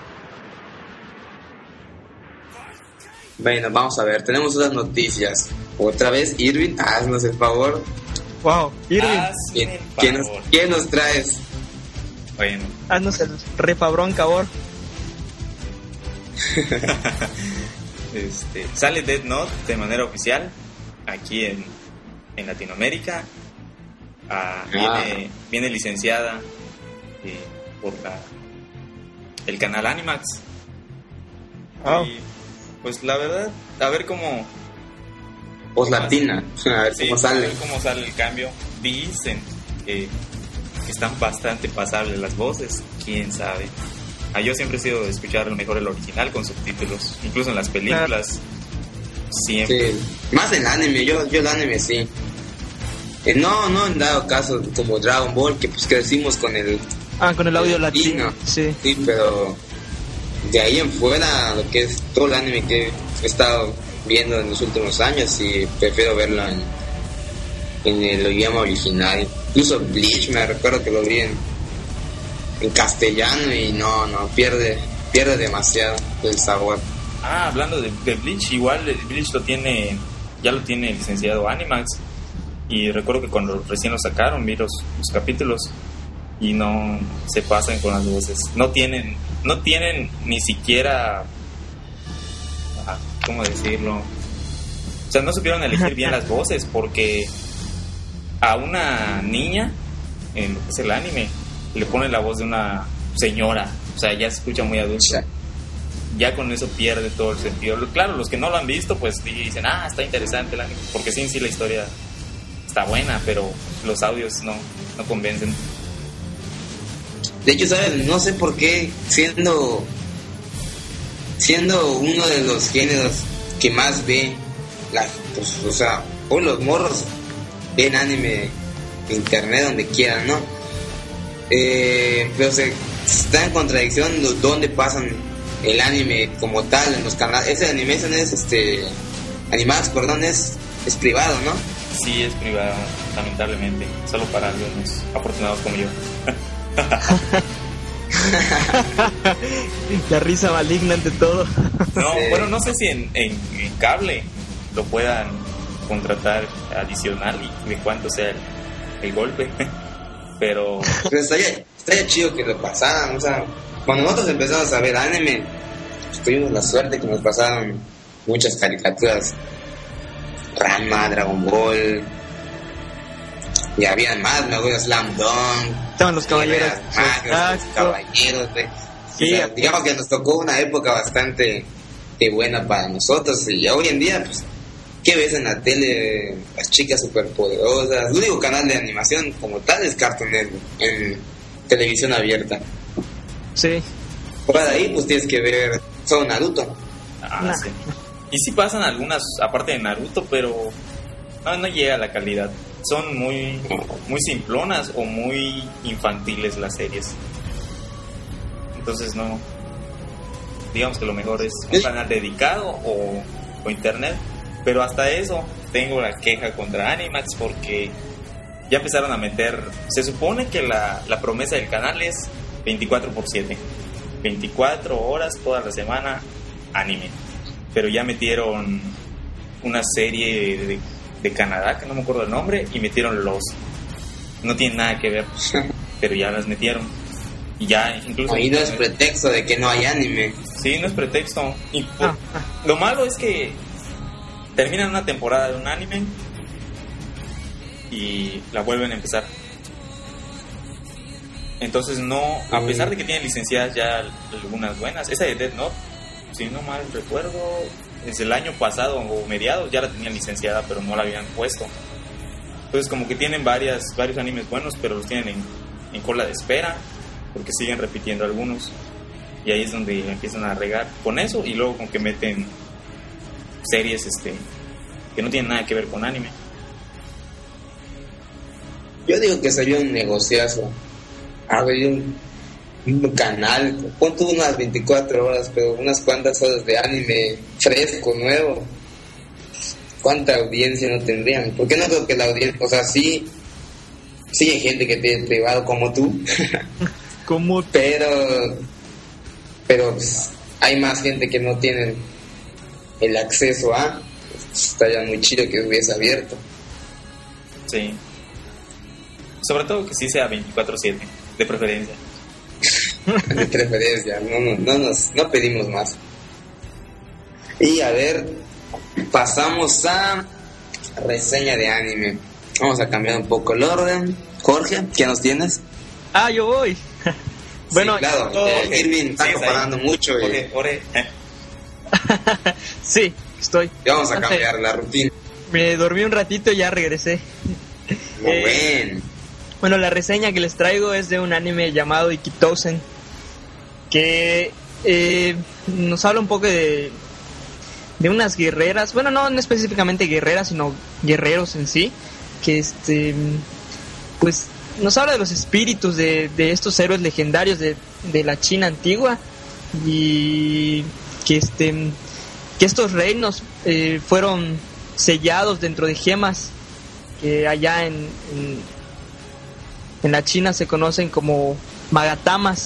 Bueno, vamos a ver, tenemos unas noticias. Otra vez, Irving, haznos el favor. Wow, Irving, ¿Quién, ¿quién, nos, ¿Quién nos traes? Bueno. haznos el refabrón, cabor. este, sale Death Note de manera oficial aquí en, en Latinoamérica. Ah, viene, viene licenciada eh, por la, el canal Animax. Oh. Y pues la verdad, a ver cómo Voz latina, a ver sí, cómo sale. A ver cómo sale el cambio. Dicen que, que están bastante pasables las voces, quién sabe. Ah, yo siempre he sido de escuchar mejor el original con subtítulos, incluso en las películas. Siempre. Sí. Más en el anime, yo, yo el anime sí. Eh, no, no en dado caso como Dragon Ball, que pues crecimos con el... Ah, con el audio latino, latino. sí. Sí, pero de ahí en fuera, lo que es todo el anime que he estado viendo en los últimos años, y prefiero verlo en, en el idioma original. Incluso Bleach, me recuerdo que lo vi en, en castellano y no, no, pierde, pierde demasiado el sabor. Ah, hablando de, de Bleach, igual el Bleach lo tiene, ya lo tiene el licenciado Animax. Y recuerdo que cuando recién lo sacaron, vi los, los capítulos y no se pasan con las voces. No tienen, no tienen ni siquiera, ¿cómo decirlo? O sea, no supieron elegir bien las voces, porque a una niña, en lo que es el anime, le ponen la voz de una señora. O sea, ya se escucha muy adulto. Ya con eso pierde todo el sentido. Claro, los que no lo han visto, pues dicen, ah, está interesante el anime, porque sí, sí, la historia está buena, pero los audios no, no convencen. De hecho, ¿sabes? No sé por qué, siendo siendo uno de los géneros que más ve, la, pues, o sea, hoy los morros ven anime en internet donde quieran, ¿no? Eh, pero se está en contradicción donde pasan el anime como tal en los canales. Ese anime es este Animax, perdón, es, es privado, ¿no? Sí, es privado, lamentablemente, solo para algunos afortunados como yo. La risa maligna ante todo. No, Sí. bueno, no sé si en, en, en cable lo puedan contratar adicional y de cuánto sea el, el golpe, pero Pero estaría, estaría chido que lo pasaran, o sea, cuando nosotros empezamos a ver anime, pues tuvimos la suerte que nos pasaron muchas caricaturas, Ranma, Dragon Ball, y habían más, me acuerdo, Slam Dunk, Estaban los caballeros. Magos, los caballeros, güey. Sí, O sea, digamos que nos tocó una época bastante eh, buena para nosotros, y hoy en día, pues, ¿qué ves en la tele? Las chicas superpoderosas. El único canal de animación como tal es Cartoon Network, en televisión abierta. sí. Fuera de ahí, pues tienes que ver solo Naruto. ah, Nah. sí. Y sí pasan algunas, aparte de Naruto, pero no, no llega a la calidad. Son muy, muy simplonas o muy infantiles las series. Entonces no, digamos que lo mejor es un canal dedicado o, o internet. Pero hasta eso tengo la queja contra Animax, porque ya empezaron a meter, se supone que la, la promesa del canal es veinticuatro por siete, veinticuatro horas toda la semana anime, pero ya metieron una serie de, de Canadá que no me acuerdo el nombre, y metieron los, no tienen nada que ver, pero ya las metieron. Y ya incluso Ahí no es pretexto de que no hay anime. sí, no es pretexto. Y por- Ah, ah. lo malo es que terminan una temporada de un anime y la vuelven a empezar. Entonces no, a pesar de que tienen licenciadas ya algunas buenas, esa de Death Note, si no mal recuerdo, desde el año pasado o mediados ya la tenían licenciada, pero no la habían puesto. Entonces como que tienen varias, varios animes buenos, pero los tienen en, en cola de espera, porque siguen repitiendo algunos. Y ahí es donde empiezan a regar con eso, y luego con que meten series este que no tienen nada que ver con anime. Yo digo que sería un negociazo abrir un, un canal, pon tú unas veinticuatro horas, pero unas cuantas horas de anime fresco, nuevo. ¿Cuánta audiencia no tendrían? Porque no creo que la audiencia, o sea, sí, sí hay gente que tiene privado como tú, Como pero, pero pues, hay más gente que no tiene el acceso a, estaría muy chido que hubiese abierto. Sí. Sobre todo que sí sea veinticuatro siete, de preferencia. De preferencia, no, no, no, nos, no pedimos más. Y a ver, pasamos a reseña de anime. Vamos a cambiar un poco el orden. Jorge, ¿qué nos tienes? Ah, yo voy. Bueno, sí, claro, yo... eh, Irving está Sí, comparando ahí. mucho y Ore, ore. sí, estoy. ya vamos a Entonces, cambiar la rutina. Me dormí un ratito y ya regresé. Muy Eh, bien. Bueno, la reseña que les traigo es de un anime llamado Ikitousen, que eh, nos habla un poco de, de unas guerreras, bueno, no, no específicamente guerreras, sino guerreros en sí, que este, pues nos habla de los espíritus de, de estos héroes legendarios de, de la China antigua, y que este que estos reinos eh, fueron sellados dentro de gemas que allá en, en, en la China se conocen como magatamas,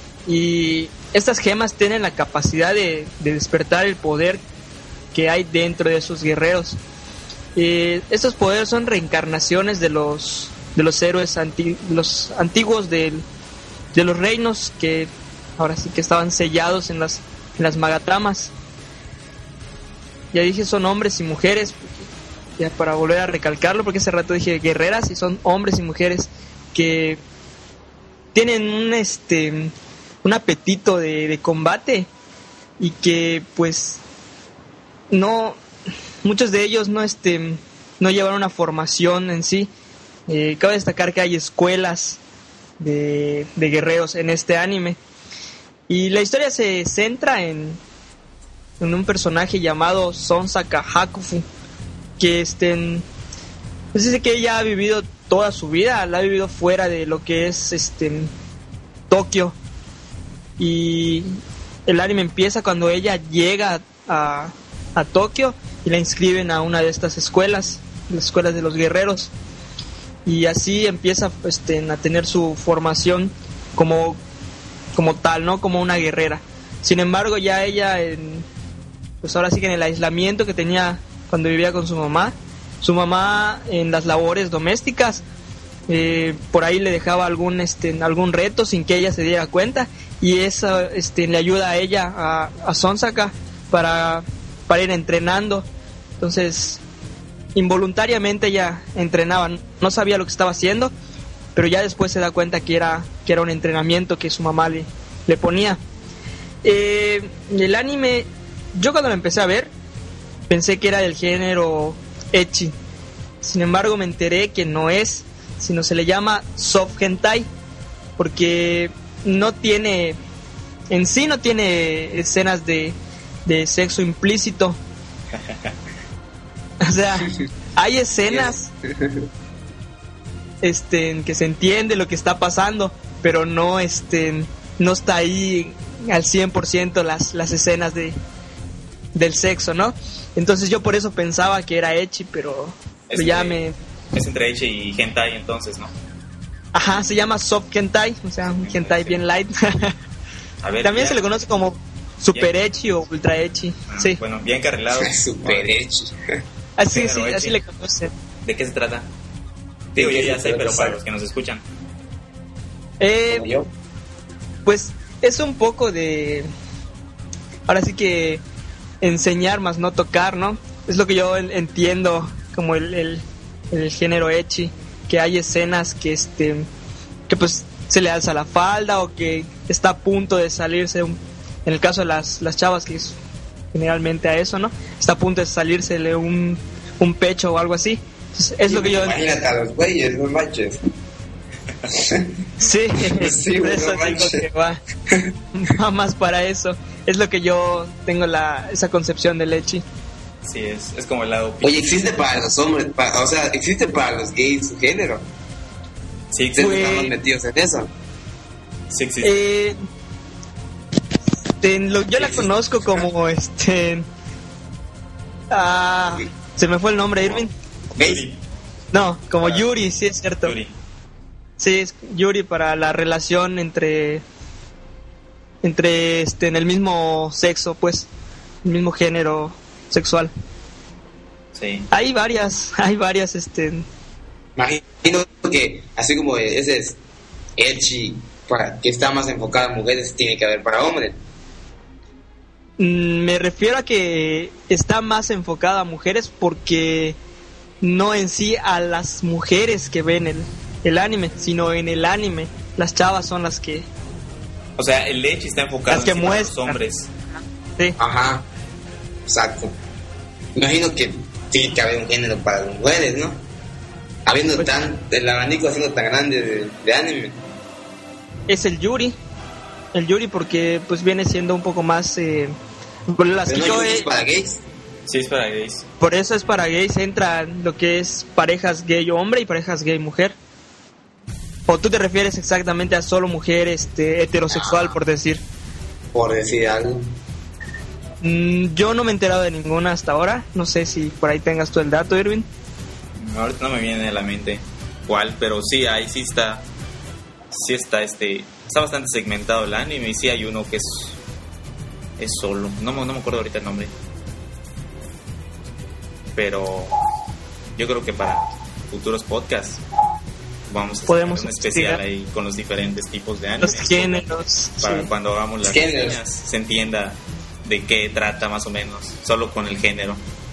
y estas gemas tienen la capacidad de, de despertar el poder que hay dentro de esos guerreros. Eh, estos poderes son reencarnaciones de los de los héroes anti, los antiguos del, de los reinos que ahora sí que estaban sellados en las en las magatamas. Ya dije, son hombres y mujeres, ya para volver a recalcarlo, porque hace rato dije guerreras, y son hombres y mujeres que tienen un este un apetito de, de combate, y que pues no, muchos de ellos no este no llevan una formación en sí. Eh, cabe destacar que hay escuelas de, de guerreros en este anime, y la historia se centra en, en un personaje llamado Sonsaka Hakufu, que este pues dice que ella ha vivido toda su vida, la ha vivido fuera de lo que es este Tokio, y el anime empieza cuando ella llega a, a Tokio y la inscriben a una de estas escuelas, las escuelas de los guerreros, y así empieza este, a tener su formación como, como tal, no como una guerrera. Sin embargo, ya ella en, pues ahora sí que en el aislamiento que tenía cuando vivía con su mamá, su mamá en las labores domésticas, eh, por ahí le dejaba algún este algún reto sin que ella se diera cuenta, y eso este le ayuda a ella, a, a Sonsaka, para, para ir entrenando. Entonces involuntariamente ella entrenaba, no sabía lo que estaba haciendo, pero ya después se da cuenta que era que era un entrenamiento que su mamá le, le ponía. Eh, el anime, yo cuando lo empecé a ver pensé que era del género ecchi. Sin embargo, me enteré que no es, sino se le llama soft hentai, porque no tiene, en sí no tiene escenas de, de sexo implícito. O sea, hay escenas este en que se entiende lo que está pasando, pero no este no está ahí al cien por ciento las las escenas de del sexo, ¿no? Entonces yo por eso pensaba que era ecchi, pero, pero ya me... Es entre ecchi y hentai entonces, ¿no? Ajá, se llama soft hentai, o sea, un hentai bien light. A ver, también ya. se le conoce como super Bien. ecchi o ultra ecchi. Ah, Sí. Bueno, bien carrilado. Super ecchi. Así, Género sí, ecchi. así le conocen. ¿De qué se trata? Digo, yo qué ya se sé, trata? pero para los que nos escuchan. Eh, Como yo. pues es un poco de... Ahora sí que enseñar más no tocar, ¿no? Es lo que yo en- entiendo como el, el, el género ecchi, que hay escenas que este que pues se le alza la falda, o que está a punto de salirse un, en el caso de las, las chavas, que es generalmente a eso, ¿no? Está a punto de salírsele un, un pecho o algo así. Entonces, es lo que yo... Imagínate a los güeyes, no manches. Sí, Sí, por güey, eso no digo manches. que va, va más para eso. Es lo que yo tengo la esa concepción del ecchi. Sí, es, es como el lado... Oye, existe para los hombres, pa- o sea, existe para los gays su género. Sí, Ustedes Güey. estamos metidos en eso. sí existe. Eh, este, lo- yo la conozco como este. Ah, se me fue el nombre, Irving. ¿Gays? Yuri. No, como Ah. Yuri, sí es cierto. Yuri. Sí, es Yuri para la relación entre entre este en el mismo sexo, pues, el mismo género sexual. Sí. Hay varias, hay varias, este... Imagino que así como ese es ecchi, para que está más enfocado a mujeres, tiene que haber para hombres. mm, Me refiero a que está más enfocada a mujeres porque no en sí a las mujeres que ven el, el anime, sino en el anime. Las chavas son las que... O sea, el ecchi está enfocado Las que en sí para los muestran. hombres. Sí. Ajá, exacto. Imagino que tiene que haber un género para las mujeres, ¿no? Habiendo Pues- tan, el abanico haciendo tan grande de, de anime. Es el yuri. El yuri porque pues viene siendo un poco más... Eh, por, las Pero que no yo hay he- muchos para gays. Sí, es para gays. por eso es para gays, entra lo que es parejas gay hombre y parejas gay mujer. ¿O tú te refieres exactamente a solo mujer este, heterosexual, Ah. por decir? Por decir algo. Mm, yo no me he enterado de ninguna hasta ahora. No sé si por ahí tengas tú el dato, Irving. Ahorita no me viene a la mente cuál, pero sí, ahí sí está. Sí está este. Está bastante segmentado el anime y sí hay uno que es. Es solo. No, me- no me acuerdo ahorita el nombre. Pero. Yo creo que para futuros podcasts. Vamos a hacer Podemos un especial investigar. ahí con los diferentes tipos de Los anime. géneros. Para Sí. cuando hagamos las Géneros. reseñas se entienda de qué trata más o menos. Solo con el género.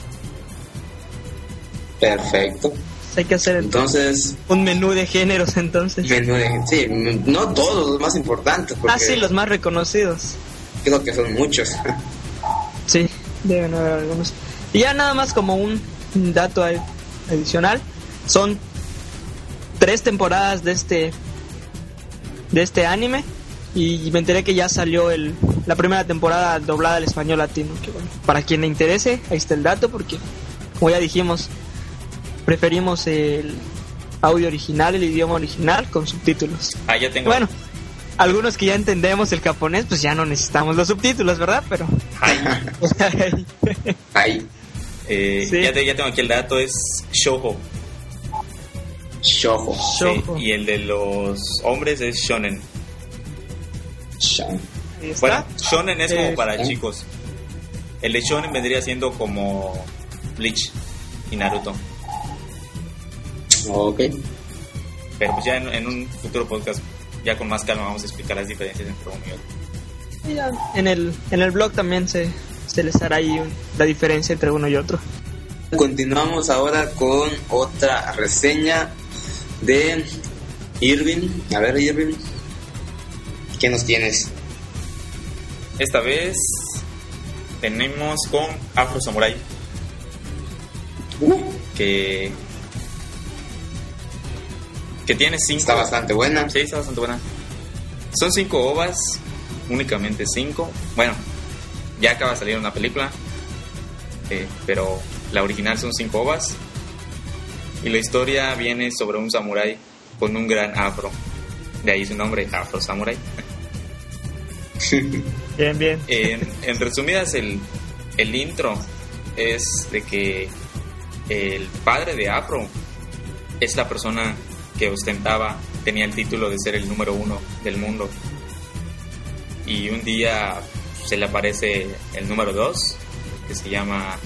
Perfecto. Hay que hacer el- Entonces, un menú de géneros entonces. menú de- sí, m- no todos los más importantes, porque Ah, sí, los más reconocidos. creo que son muchos. Sí, deben haber algunos. Y ya nada más como un dato a- adicional, son tres temporadas de este de este anime y me enteré que ya salió el la primera temporada doblada al español latino. Que bueno, para quien le interese, ahí está el dato porque como ya dijimos, preferimos el audio original, el idioma original con subtítulos. Ah, ya tengo. Bueno, algunos que ya entendemos el japonés, pues ya no necesitamos los subtítulos, ¿verdad? Pero Ay, Ahí, eh, Sí. ya, te- ya tengo aquí el dato, es Shoujo. Shoujo. Sí, Shoujo. y el de los hombres es Shonen. Shoujo. Ahí está. Bueno, Shonen es como Eh, para ¿eh? chicos. El de Shonen vendría siendo como Bleach y Naruto. Ok. Pero pues ya en, en un futuro podcast, ya con más calma, vamos a explicar las diferencias entre uno y otro. Y ya en el en el blog también se, se les hará ahí un- la diferencia entre uno y otro. Continuamos ahora con otra reseña de Irving. A ver, Irving, ¿qué nos tienes? Esta vez tenemos con Afro Samurai, Uh, que que tiene cinco. está bastante buena. Sí, está bastante buena. Son cinco ovas, únicamente cinco. Bueno, ya acaba de salir una película, eh, pero la original son cinco ovas. Y la historia viene sobre un samurái con un gran afro. De ahí su nombre, Afro Samurai. Bien, bien. En, en resumidas, el, el intro es de que el padre de Afro es la persona que ostentaba, tenía el título de ser el número uno del mundo. Y un día se le aparece el número dos, que se llama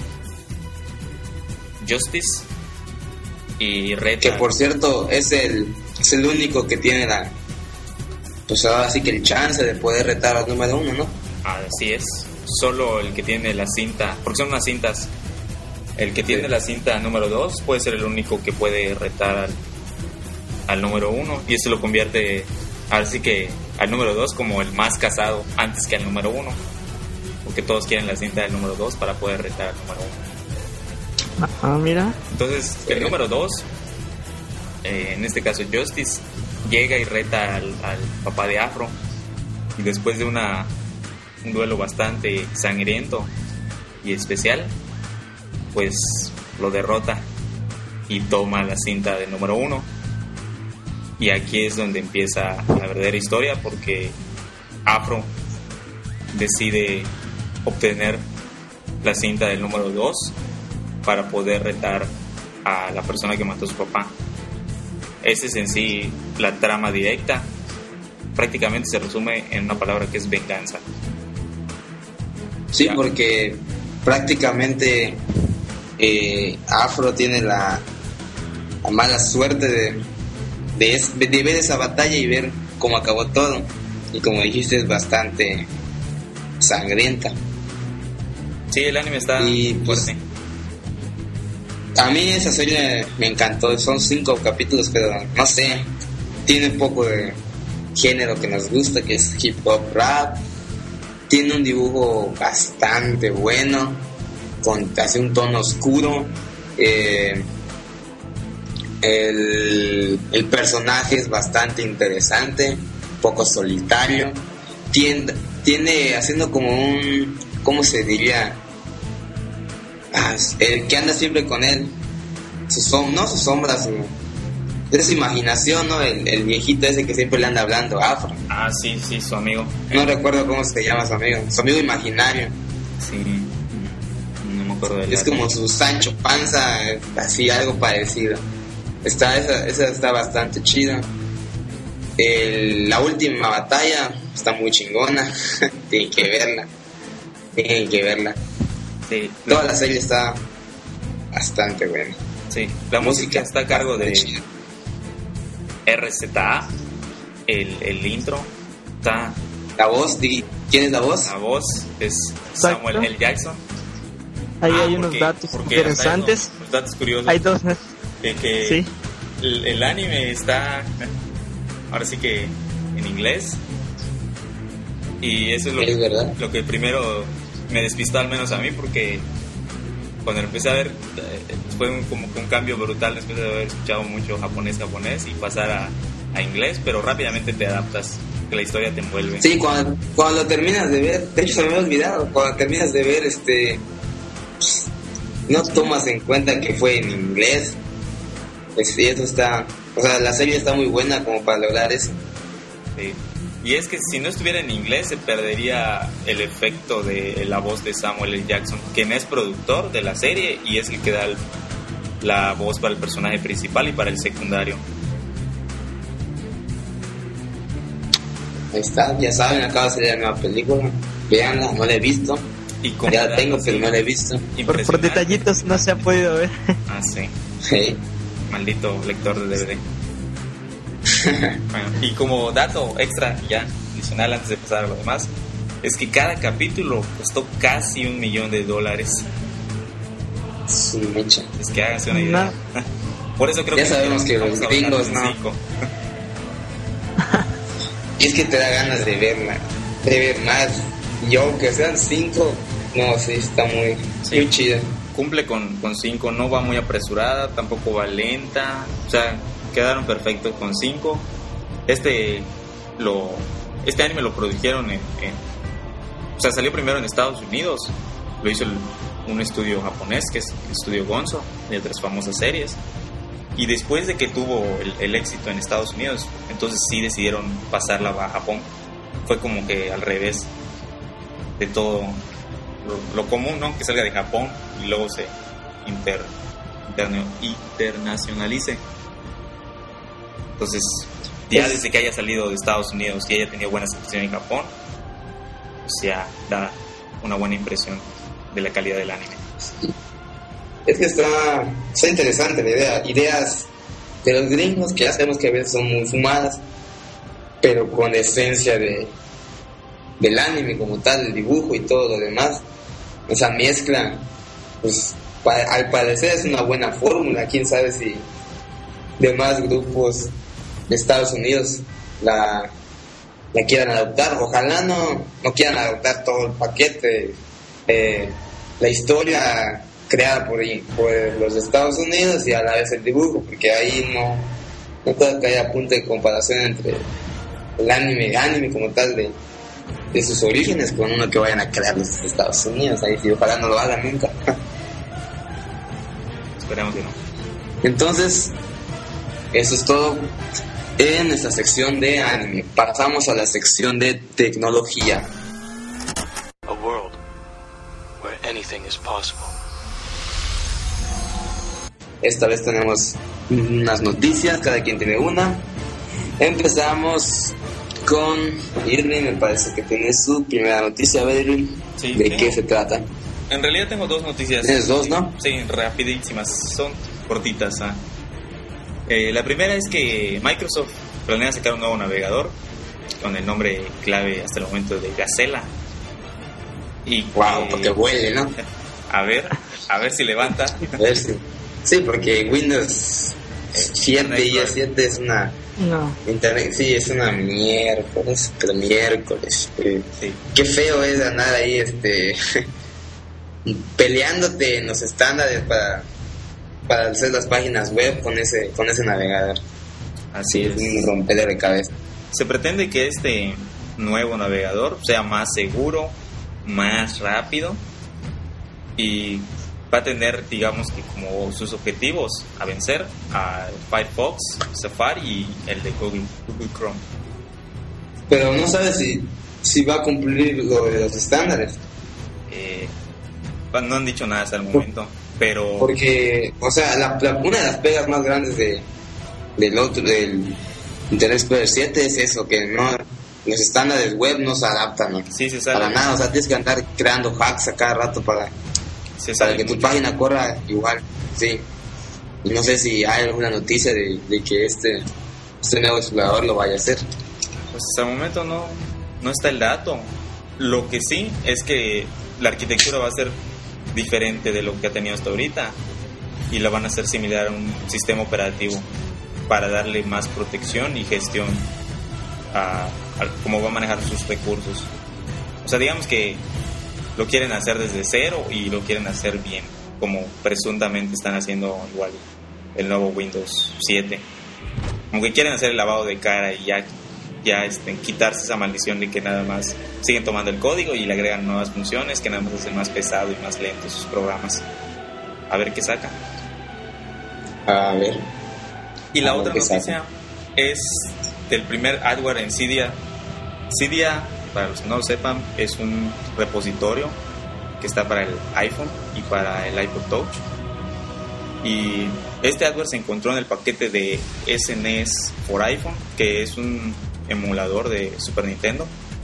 Justice, y reta. Que por cierto es el, es el único que tiene la, pues ahora sí que el chance de poder retar al número uno, ¿no? Así es, solo el que tiene la cinta, porque son unas cintas. El que tiene Sí. la cinta número dos puede ser el único que puede retar al, al número uno, y eso lo convierte, así que al número dos como el más casado antes que al número uno, porque todos quieren la cinta del número dos para poder retar al número uno. Ah, mira. Entonces el número dos, eh, en este caso Justice, llega y reta al, al papá de Afro, y después de una un duelo bastante sangriento y especial, pues lo derrota y toma la cinta del número uno. Y aquí es donde empieza la verdadera historia, porque Afro decide obtener la cinta del número dos para poder retar a la persona que mató a su papá. Esa es en sí la trama directa. Prácticamente se resume en una palabra que es venganza. Sí, Ya. porque prácticamente eh, Afro tiene la, la mala suerte de, de, es, de ver esa batalla y ver cómo acabó todo. Y como dijiste, es bastante sangrienta. Sí, el anime está y, pues, fuerte. A mí esa serie me encantó. Son cinco capítulos, pero no sé, tiene un poco de género que nos gusta, que es hip hop rap. Tiene un dibujo bastante bueno, con hace un tono oscuro. Eh, el, el personaje es bastante interesante, un poco solitario. Tiene, tiene haciendo como un, ¿cómo se diría? Ah, el que anda siempre con él, su som- no sus sombras, su, es su imaginación, ¿no? El, el viejito ese que siempre le anda hablando, Afro. Ah, sí, sí, su amigo. No recuerdo cómo se llama su amigo, su amigo imaginario. Sí, no me acuerdo de él. Es como su Sancho Panza, así algo parecido. Está, esa, esa está bastante chida. El, la última batalla está muy chingona. Tienen que verla. Tienen que verla. Sí, Toda la serie está bastante buena. Sí, la música está a cargo de chida. R Z A. El, el intro está. La voz, di- ¿quién es la voz? La voz es Exacto. Samuel L. Jackson. Ahí Ah, hay unos porque- datos porque hasta interesantes. eso, los datos curiosos. Hay dos. De que Sí. el, el anime está ahora sí que en inglés, y eso es lo, Es verdad. lo que primero me despistó, al menos a mí, porque cuando lo empecé a ver eh, fue un, como que un cambio brutal después de haber escuchado mucho japonés japonés y pasar a, a inglés, pero rápidamente te adaptas, que la historia te envuelve. Sí, cuando, cuando terminas de ver, de hecho se me había olvidado, cuando terminas de ver, este, pues, no tomas en cuenta que fue en inglés. Pues, y eso está, o sea, la serie está muy buena como para lograr eso. Sí. Y es que si no estuviera en inglés se perdería el efecto de la voz de Samuel L. Jackson, quien es productor de la serie y es el que da el, la voz para el personaje principal y para el secundario. Ahí está, ya saben, acaba de salir la nueva película. Veanla, no la he visto. Y con Ya la tengo, pero no la he visto. Por, por impresionante. detallitos no se ha podido ver. Ah, sí. Sí. Maldito lector de D V D. Bueno, y como dato extra, ya adicional antes de pasar a lo demás, es que cada capítulo costó casi un millón de dólares. Su mecha. Es que háganse una idea. Por eso creo Ya que sabemos que vamos los a hablar gringos, de ¿no? cinco. Y es que te da ganas de verla, de ver más. Y aunque sean cinco, no, sí, está muy, Sí. muy chida. Cumple con, con cinco, no va muy apresurada, tampoco va lenta, o sea, quedaron perfectos con cinco. Este lo este anime lo produjeron en, en o sea, salió primero en Estados Unidos, lo hizo el, un estudio japonés que es el estudio Gonzo, de otras famosas series, y después de que tuvo el, el éxito en Estados Unidos, entonces sí decidieron pasarla a Japón. Fue como que al revés de todo lo, lo común, ¿no? Que salga de Japón y luego se inter, interne, internacionalice. Entonces, ya Es- desde que haya salido de Estados Unidos y haya tenido buena aceptación en Japón, pues ya da una buena impresión de la calidad del anime. Es que está, está interesante la idea. Ideas de los gringos que ya sabemos que a veces son muy fumadas, pero con esencia de del anime como tal, el dibujo y todo lo demás. Esa mezcla, pues pa- al parecer es una buena fórmula. Quién sabe si demás grupos de Estados Unidos la, la quieran adoptar. Ojalá no, no quieran adoptar todo el paquete, eh, la historia creada por, ahí- por los Estados Unidos y a la vez el dibujo, porque ahí no, no creo que haya punto de comparación entre el anime, anime como tal de, de sus orígenes con uno que vayan a crear los Estados Unidos. Ahí sí, ojalá no lo hagan nunca. Esperemos que no. Entonces, eso es todo en esta sección de anime. Pasamos a la sección de tecnología. A world where anything is possible. Esta vez tenemos unas noticias, cada quien tiene una. Empezamos con Irving, me parece que tiene su primera noticia. A ver, Irving, Sí, ¿de tengo- qué se trata? en realidad tengo dos noticias. Tienes dos, ¿no? Sí, rapidísimas, son cortitas. ¿ah? Eh, la primera es que Microsoft planea sacar un nuevo navegador con el nombre clave hasta el momento de Gazella. Y Wow, que- porque huele, ¿no? A ver, a ver si levanta. A ver si. Sí, porque Windows siete y siete es una. No. Internet, sí, es una miércoles, pero miércoles. eh, Sí. Qué feo es andar ahí, este. peleándote en los estándares para. para hacer las páginas web con ese, con ese navegador. Así Sí, es. es un romper de cabeza. Se pretende que este nuevo navegador sea más seguro, más rápido y va a tener, digamos que como sus objetivos a vencer al Firefox, Safari y el de Google, Google Chrome. Pero no sabes si, si va a cumplir lo de los estándares. Eh, no han dicho nada hasta el momento, pero Porque, o sea, la, la- una de las pegas más grandes de, del otro, del Internet Explorer siete es eso, que no los estándares web no se adaptan, ¿no? sí se Para sale, nada, o sea, tienes que andar creando hacks a cada rato para, se para sale que tu mucho. página corra igual, sí. Y no sé si hay alguna noticia de, de que este, este nuevo explorador lo vaya a hacer. Pues hasta el momento no, no está el dato. Lo que sí es que la arquitectura va a ser diferente de lo que ha tenido hasta ahorita y la van a hacer similar a un sistema operativo para darle más protección y gestión a, a cómo va a manejar sus recursos. O sea, digamos que lo quieren hacer desde cero y lo quieren hacer bien, como presuntamente están haciendo igual el nuevo Windows siete. Como que quieren hacer el lavado de cara y ya, ya este, quitarse esa maldición de que nada más siguen tomando el código y le agregan nuevas funciones que nada más hacen más pesado y más lento sus programas. A ver qué saca. A ver. Y la A ver otra qué noticia es del primer adware en Cydia. Cydia, para los que no lo sepan, es un repositorio que está para el iPhone y para el iPod Touch. Y este adware se encontró en el paquete de S N E S for iPhone, que es un emulador de Super Nintendo.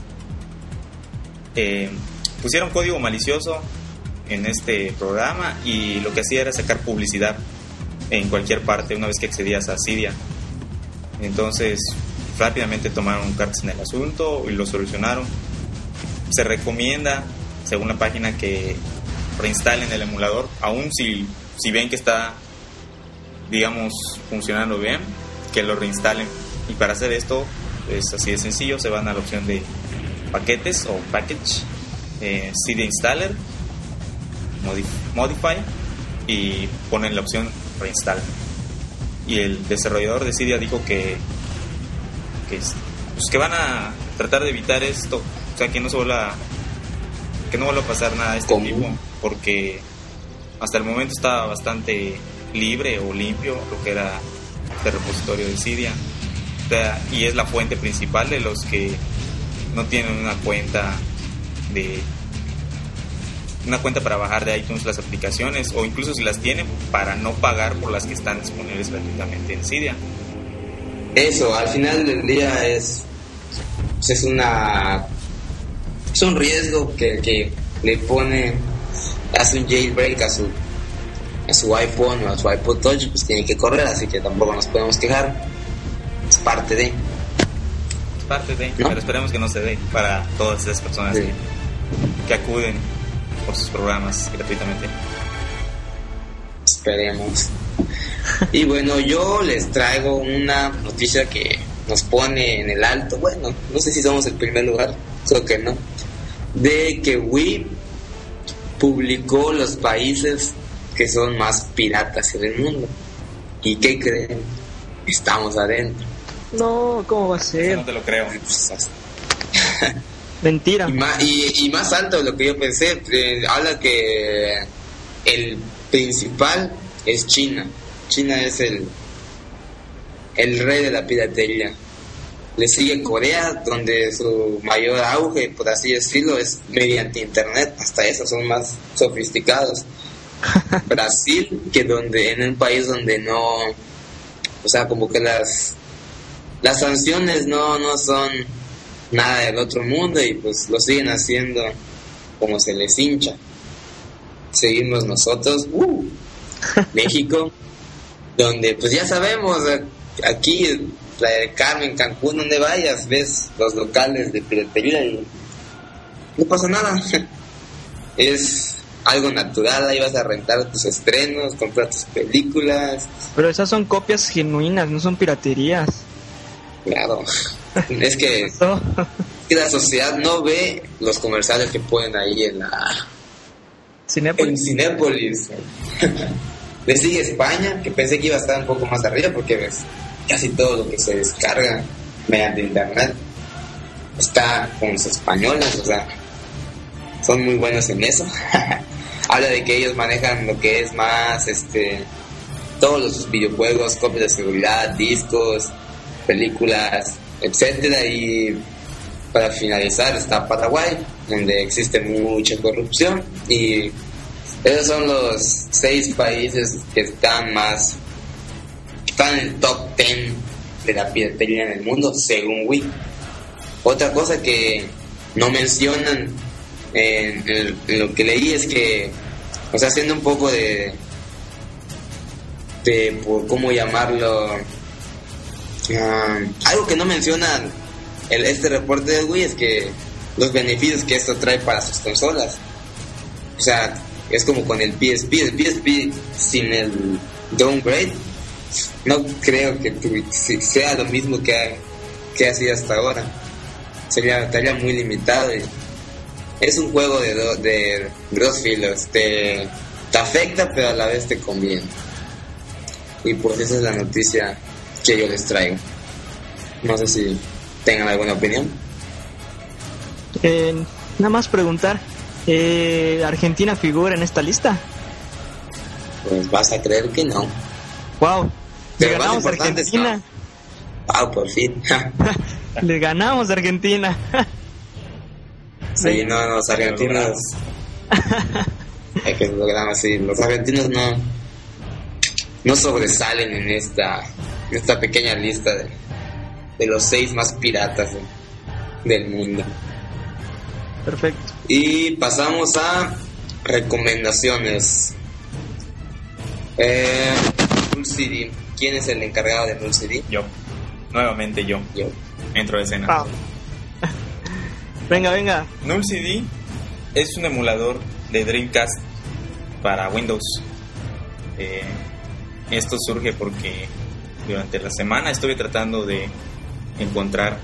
Eh, pusieron código malicioso en este programa y lo que hacía era sacar publicidad en cualquier parte una vez que accedías a Cydia. Entonces rápidamente tomaron cartas en el asunto y lo solucionaron. Se recomienda, según la página, que reinstalen el emulador, aun si, si ven que está, digamos, funcionando bien, que lo reinstalen. Y para hacer esto es así de sencillo, se van a la opción de paquetes o package, eh, Cydia Installer, modif- Modify, y ponen la opción reinstall. Y el desarrollador de Cydia dijo que que, pues que van a tratar de evitar esto, o sea, que no se vuelva que no vuelva a pasar nada de este ¿Cómo? tipo, porque hasta el momento estaba bastante libre o limpio lo que era este repositorio de Cydia, o sea, y es la fuente principal de los que no tienen una cuenta de una cuenta para bajar de iTunes las aplicaciones, o incluso si las tienen, para no pagar por las que están disponibles gratuitamente en Cydia. Eso, al final del día es, pues es una es un riesgo que, que le pone, hace un jailbreak a su a su iPhone o a su iPod Touch, pues tiene que correr, así que tampoco nos podemos quejar, es parte de. Es parte de, ¿No? pero esperemos que no se dé para todas esas personas Sí. que, que acuden por sus programas gratuitamente. Esperemos. Y bueno, yo les traigo una noticia que nos pone en el alto. Bueno, no sé si somos el primer lugar, creo que no. De que Wii publicó los países que son más piratas en el mundo. ¿Y qué creen? Estamos adentro. No, ¿cómo va a Eso ser? no te lo creo. Pues, hasta- Mentira. Y más, y, y más alto de lo que yo pensé. Eh, habla que el principal es China. China es el el rey de la piratería. Le sigue Corea, donde su mayor auge, por así decirlo, es mediante internet. Hasta eso son más sofisticados. Brasil, que donde en un país donde no, o sea, como que las las sanciones no no son nada del otro mundo, y pues lo siguen haciendo como se les hincha. seguimos nosotros, uh, México, donde pues ya sabemos, aquí, Playa del Carmen, Cancún, donde vayas, ves los locales de piratería y no pasa nada. Es algo natural, ahí vas a rentar tus estrenos, comprar tus películas. Pero esas son copias genuinas, no son piraterías. Claro, es que, es que la sociedad no ve los comerciales que ponen ahí en la Cinépolis. En Cinépolis. Le sigue España, que pensé que iba a estar un poco más arriba porque ves casi todo lo que se descarga mediante internet está con los españoles, o sea, son muy buenos en eso. Habla de que ellos manejan lo que es más, este, todos los videojuegos, copias de seguridad, discos, películas, etcétera. Y para finalizar está Paraguay, donde existe mucha corrupción, y esos son los seis países que están más, que están en el top ten de la piratería en el mundo, según Wiki. Otra cosa que no mencionan en, en, en lo que leí es que, o sea, haciendo un poco de, de por cómo llamarlo, uh, algo que no mencionan el, este reporte de Wii es que los beneficios que esto trae para sus consolas. O sea, es como con el P S P, el P S P sin el downgrade, no creo que sea lo mismo que, que ha sido hasta ahora. Sería, estaría muy limitado. Y es un juego de, do, de dos filos, te, te afecta pero a la vez te conviene. Y pues esa es la noticia que yo les traigo. No sé si tengan alguna opinión. Eh, nada más preguntar, eh, ¿Argentina figura en esta lista? Pues vas a creer que no. Wow, le pero ganamos a Argentina. Wow, por fin. Le ganamos a Argentina. Sí, no, los argentinos. Es que lo logramos, sí. Los argentinos no, no sobresalen en esta, en esta pequeña lista de, de los seis más piratas de, del mundo. Perfecto. Y pasamos a recomendaciones. Eh, Null C D. ¿Quién es el encargado de Null C D? Yo. Nuevamente yo. Yo. Entro de escena. Wow. Venga, venga. Null C D es un emulador de Dreamcast para Windows. Eh, esto surge porque durante la semana estuve tratando de encontrar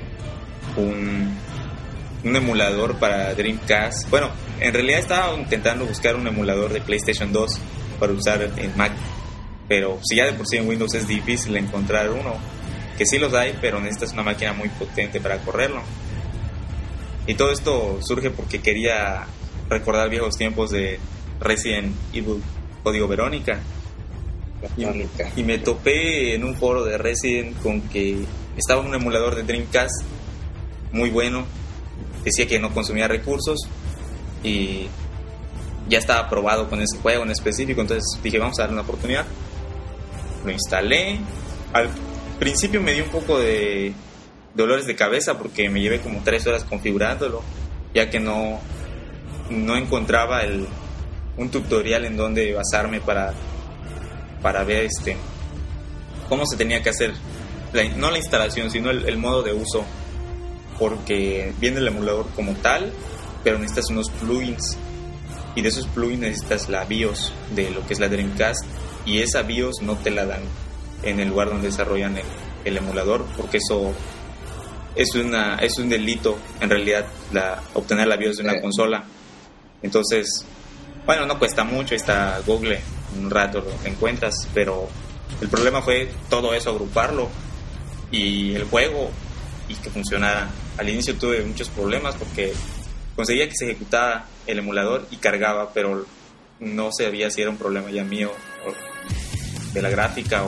un, un emulador para Dreamcast. Bueno, en realidad estaba intentando buscar un emulador de PlayStation dos para usar en Mac, pero si ya de por sí en Windows es difícil encontrar uno, que sí los hay, pero necesitas una máquina muy potente para correrlo. Y todo esto surge porque quería recordar viejos tiempos de Resident Evil Código Verónica. Y, y me topé en un foro de Resident con que estaba un emulador de Dreamcast muy bueno. Decía que no consumía recursos y ya estaba probado con ese juego en específico. Entonces dije, vamos a darle una oportunidad. Lo instalé. Al principio me dio un poco de dolores de cabeza porque me llevé como tres horas configurándolo, ya que no, no encontraba el, un tutorial en donde basarme para, para ver este cómo se tenía que hacer, la, no la instalación, sino el, el modo de uso, porque viene el emulador como tal, pero necesitas unos plugins, y de esos plugins necesitas la BIOS de lo que es la Dreamcast, y esa BIOS no te la dan en el lugar donde desarrollan el, el emulador, porque eso es una es un delito en realidad, la, obtener la BIOS de una consola. Entonces, bueno, no cuesta mucho, está Google, en un rato lo encuentras, pero el problema fue todo eso, agruparlo y el juego y que funcionara. Al inicio tuve muchos problemas porque conseguía que se ejecutara el emulador y cargaba, pero no sabía si era un problema ya mío o de la gráfica o,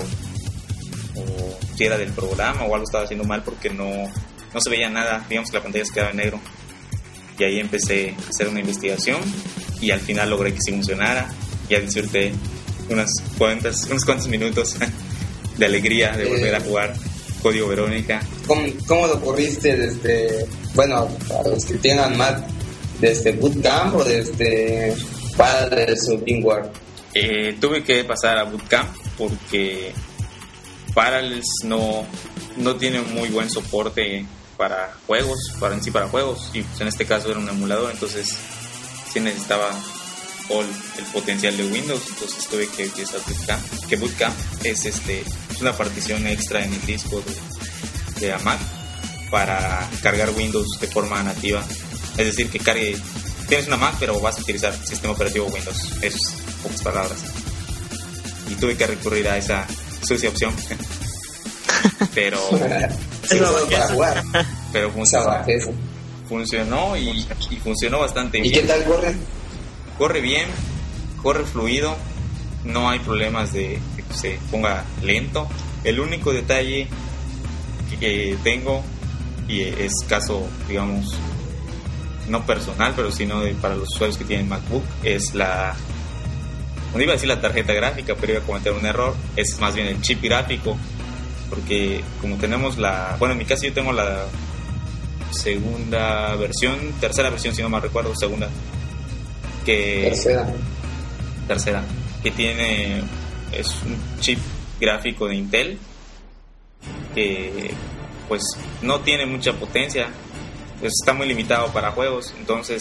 o si era del programa o algo estaba haciendo mal, porque no no se veía nada, digamos que la pantalla se quedaba en negro. Y ahí empecé a hacer una investigación y al final logré que sí funcionara. Ya disfruté unas cuantas, unos cuantos minutos de alegría de volver a jugar Código Verónica. ¿Cómo, cómo lo corriste desde, bueno, para los que tengan Mac, desde Bootcamp o desde Parallels o VMware? Eh, tuve que pasar a Bootcamp porque Parallels no, no tiene muy buen soporte para juegos, para en sí para juegos, y pues en este caso era un emulador, entonces sí necesitaba todo el, el potencial de Windows, entonces tuve que utilizar Bootcamp, que Bootcamp es este es una partición extra en el disco de, de la Mac para cargar Windows de forma nativa, es decir, que cargue, tienes una Mac pero vas a utilizar el sistema operativo Windows, eso es pocas palabras, y tuve que recurrir a esa sucia opción pero Sí, para jugar. pero funcionó, funcionó y, y funcionó bastante bien. ¿Y qué tal corre? Corre bien, corre fluido, no hay problemas de, de que se ponga lento. El único detalle que, que tengo, y es caso, digamos, no personal, pero sino de, para los usuarios que tienen MacBook, es la, no iba a decir la tarjeta gráfica, pero iba a cometer un error, es más bien el chip gráfico, porque como tenemos la, bueno, en mi caso yo tengo la segunda versión, tercera versión si no mal recuerdo, segunda, que tercera, tercera, que tiene, es un chip gráfico de Intel, que pues no tiene mucha potencia, pues está muy limitado para juegos, entonces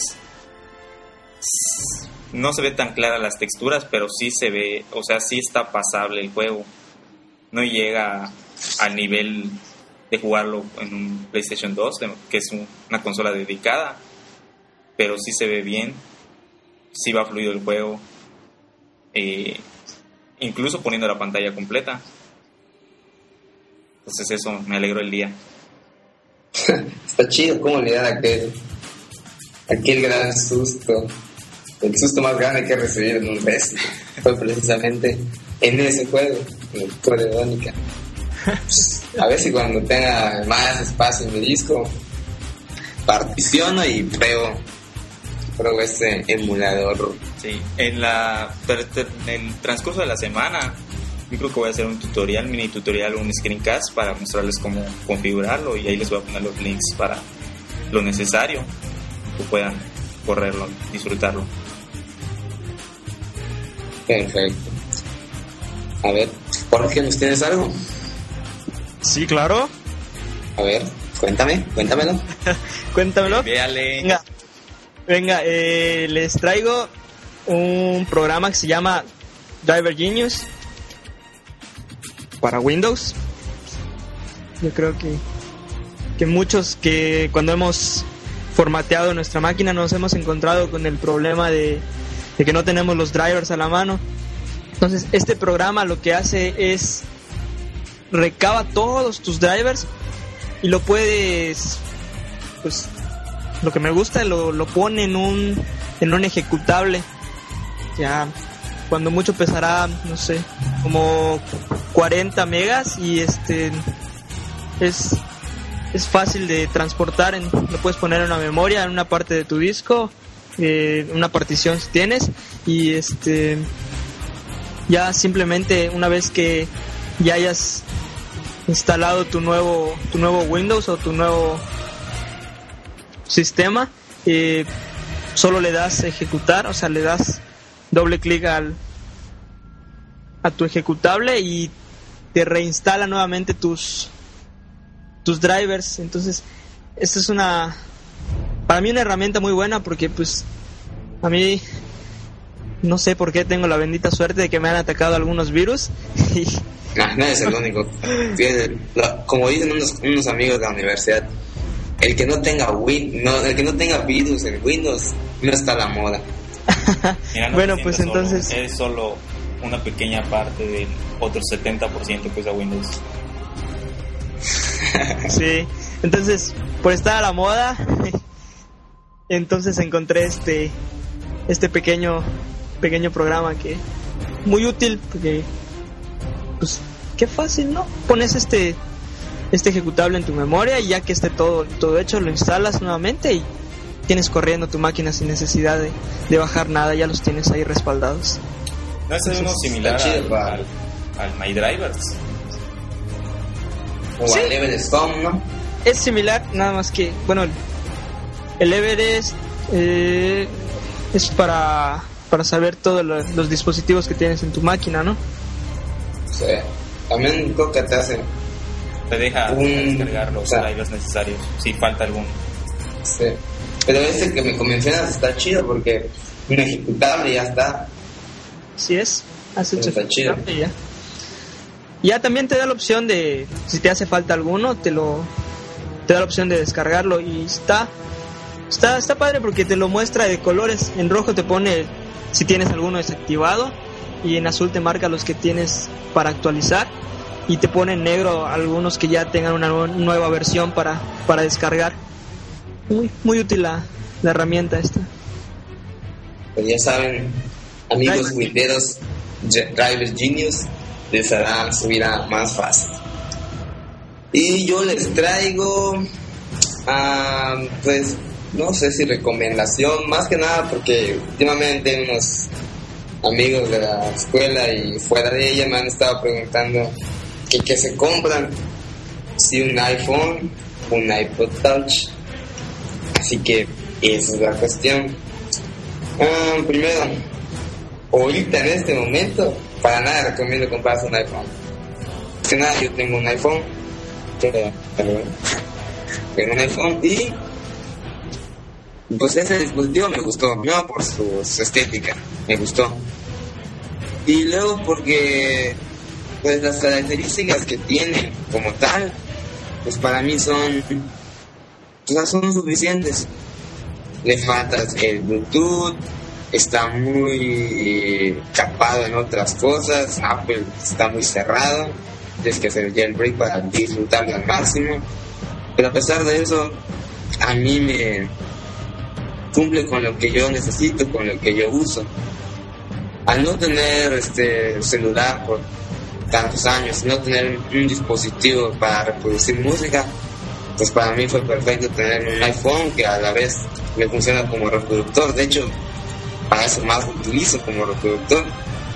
no se ve tan claras las texturas, pero sí se ve, o sea, sí está pasable el juego, no llega al nivel de jugarlo en un PlayStation dos, que es un, una consola dedicada, pero sí se ve bien, sí va fluido el juego, eh, incluso poniendo la pantalla completa. Entonces eso me alegró el día. Está chido cómo olvidar aquel aquel gran susto, el susto más grande que he recibido en un Resident fue precisamente en ese juego, en el Code Verónica. A ver si cuando tenga más espacio en mi disco particiono y pruebo pruebo este emulador. Sí, en la en el transcurso de la semana yo creo que voy a hacer un tutorial, mini tutorial, un screencast para mostrarles cómo configurarlo, y ahí les voy a poner los links para lo necesario que puedan correrlo, disfrutarlo. Perfecto. A ver, Jorge, ¿nos tienes algo? Sí, claro. A ver, cuéntame, cuéntamelo. Cuéntamelo. Véale. Venga, venga eh, les traigo un programa que se llama Driver Genius para Windows. Yo creo que, que muchos que cuando hemos formateado nuestra máquina nos hemos encontrado con el problema de, de que no tenemos los drivers a la mano. Entonces este programa lo que hace es recaba todos tus drivers y lo puedes, pues lo que me gusta, lo, lo pone en un en un ejecutable. Ya cuando mucho pesará, no sé, como cuarenta megas, y este es es fácil de transportar, en, lo puedes poner en una memoria, en una parte de tu disco, eh, una partición si tienes, y este ya simplemente una vez que ya hayas instalado tu nuevo tu nuevo Windows o tu nuevo sistema, eh, solo le das ejecutar, o sea, le das doble clic al a tu ejecutable y te reinstala nuevamente tus tus drivers. Entonces esta es una, para mí, una herramienta muy buena, porque pues a mí no sé por qué tengo la bendita suerte de que me han atacado algunos virus y no, no es el único. Como dicen unos, unos amigos de la universidad, el que no tenga win, no, el que no tenga virus en Windows no está a la moda. Mira, no bueno, pues solo, entonces es solo una pequeña parte del otro setenta por ciento que usa Windows. Sí, entonces por estar a la moda, entonces encontré este este pequeño pequeño programa que muy útil, porque pues qué fácil, ¿no? Pones este este ejecutable en tu memoria y ya que esté todo todo hecho, lo instalas nuevamente y tienes corriendo tu máquina sin necesidad de, de bajar nada, ya los tienes ahí respaldados. ¿No es uno similar al, al, al MyDrivers? O sí, al Everest.com, ¿no? Es similar, nada más que, bueno, el, el Everest eh, es para para saber todos lo, los dispositivos que tienes en tu máquina, ¿no? Sí. También creo que te hace... Te deja un... descargar los o sea, drivers necesarios, si falta alguno. Sí. Pero ese que me mencionas está chido porque un ejecutable y ya está. Así es, hace Está hecho chido. y ya. Ya también te da la opción de, si te hace falta alguno, te lo te da la opción de descargarlo y está está está padre porque te lo muestra de colores. En rojo te pone si tienes alguno desactivado y en azul te marca los que tienes para actualizar y te pone en negro algunos que ya tengan una nu- nueva versión para para descargar. Muy muy útil la, la herramienta esta. Pues ya saben, amigos Driver. winderos, Drivers Genius, les hará su vida más fácil. Y yo les traigo, uh, pues, no sé si recomendación, más que nada porque últimamente unos amigos de la escuela y fuera de ella me han estado preguntando que qué se compran, si un iPhone, un iPod Touch. Así que esa es la cuestión. Um, primero, ahorita en este momento, para nada recomiendo comprarse un iPhone. Más que nada, yo tengo un iPhone, pero, pero, tengo un iPhone y pues ese dispositivo me gustó, no por su, su estética, me gustó. Y luego porque pues las características que tiene como tal, pues para mí son, pues son suficientes. Le falta el Bluetooth, está muy eh, capado en otras cosas, Apple está muy cerrado, tienes que hacer jailbreak para disfrutarlo al máximo, pero a pesar de eso, a mí me cumple con lo que yo necesito, con lo que yo uso. Al no tener este celular por tantos años, no tener un dispositivo para reproducir música, pues para mí fue perfecto tener un iPhone que a la vez me funciona como reproductor. De hecho, para eso más lo utilizo como reproductor,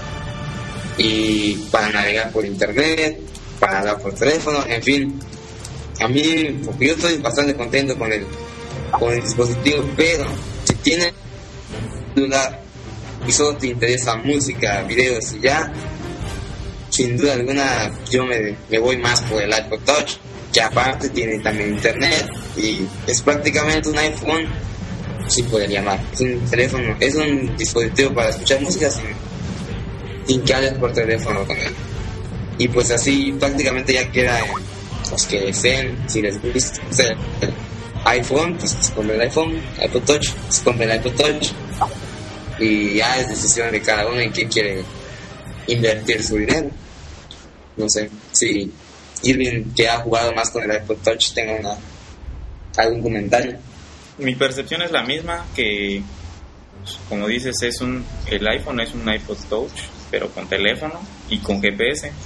y para navegar por internet, para hablar por teléfono, en fin. A mí, porque yo estoy bastante contento con el, con el dispositivo, pero si tienes celular y solo te interesa música, videos y ya, sin duda alguna yo me, me voy más por el iPod Touch, que aparte tiene también internet y es prácticamente un iPhone, si puede llamar. Es un teléfono, es un dispositivo para escuchar música sin, sin que hables por teléfono con él. Y pues así prácticamente ya queda en los que deseen, si les gusta el iPhone, pues se compra el iPhone, iPod Touch, se compra el iPod Touch, y ya es decisión de cada uno en qué quiere invertir su dinero. No sé si Irving, que ha jugado más con el iPod Touch, tenga una, algún comentario. Mi percepción es la misma, que como dices, es un el iPhone es un iPod Touch, pero con teléfono y con G P S.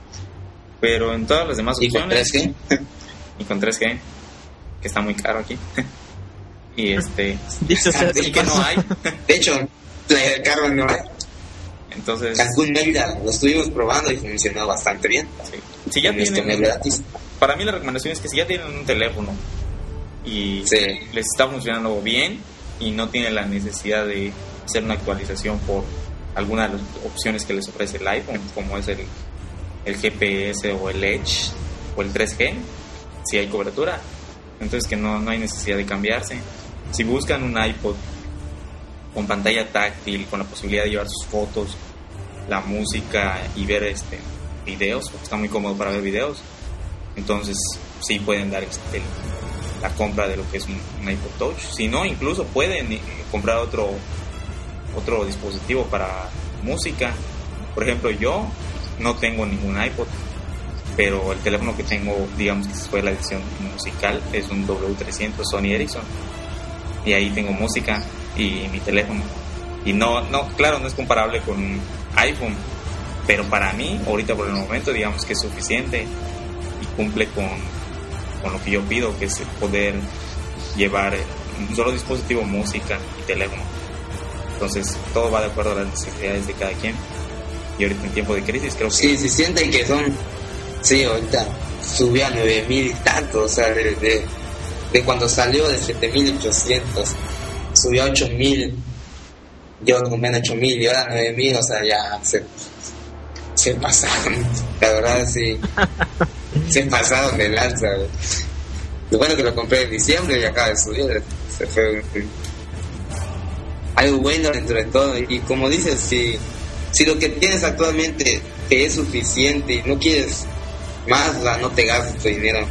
Pero en todas las demás ¿Y con opciones tres G? y con tres G, que está muy caro aquí. Y este Dicho sea de y que no paso. hay. De hecho, Playa del Carmen no hay. Entonces, Cancún Mérida lo estuvimos probando y funcionó bastante bien. sí. Si ya En este mes tienen, gratis. para mí la recomendación es que si ya tienen un teléfono y Sí. les está funcionando bien y no tienen la necesidad de hacer una actualización por alguna de las opciones que les ofrece el iPhone, como es el, el G P S o el Edge o el tres G, si hay cobertura, entonces que no, no hay necesidad de cambiarse. Si buscan un iPod con pantalla táctil, con la posibilidad de llevar sus fotos, la música y ver este videos, porque está muy cómodo para ver videos, entonces sí pueden dar este, la compra de lo que es un, un iPod Touch. Si no, incluso pueden eh, comprar otro otro dispositivo para música. Por ejemplo, yo no tengo ningún iPod, pero el teléfono que tengo, digamos que fue la edición musical, es un W trescientos Sony Ericsson, y ahí tengo música y mi teléfono. Y no, no, claro, no es comparable con un iPhone, pero para mí, ahorita por el momento, digamos que es suficiente y cumple con, con lo que yo pido, que es poder llevar un solo dispositivo, música y teléfono. Entonces, todo va de acuerdo a las necesidades de cada quien. Y ahorita en tiempo de crisis creo que... Sí, si sienten que son... Sí, ahorita subió a nueve mil y tanto, o sea, de, de, de cuando salió de siete mil ochocientos, subió a ocho mil. yo lo compré en ocho mil y ahora nueve mil, o sea, ya se, se pasaron, la verdad sí, se pasaron de lanza, güey. Lo bueno que lo compré en diciembre y acaba de subir, se fue algo bueno dentro de todo. Y como dices, si, si lo que tienes actualmente te es suficiente y no quieres más, la, no te gastes tu dinero,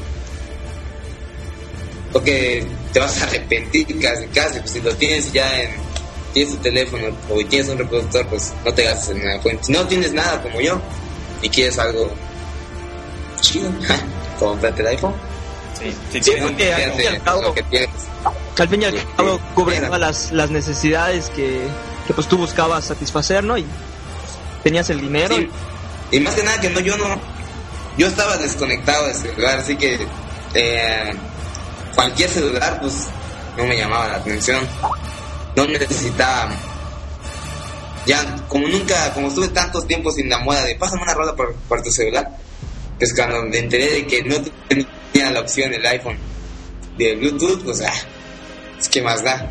porque te vas a arrepentir casi, casi, pues si lo tienes ya en, tienes tu teléfono o tienes un reproductor, pues no te gastes en nada. Si no tienes nada como yo y quieres algo chido, cómprate el iPhone. Sí, sí, sí, porque al fin y al cabo, que tienes, al fin y al cabo cubre todas las, las necesidades que, que pues tú buscabas satisfacer, ¿no? Y tenías el dinero. Sí. Y... y más que nada que no, yo no, yo estaba desconectado de celular, así que eh, cualquier celular pues no me llamaba la atención, no necesitaba, ya como nunca, como estuve tantos tiempos sin la moda de pásame una rola por, por tu celular, pues cuando me enteré de que no tenía la opción del iPhone de Bluetooth, pues ah, es que más da.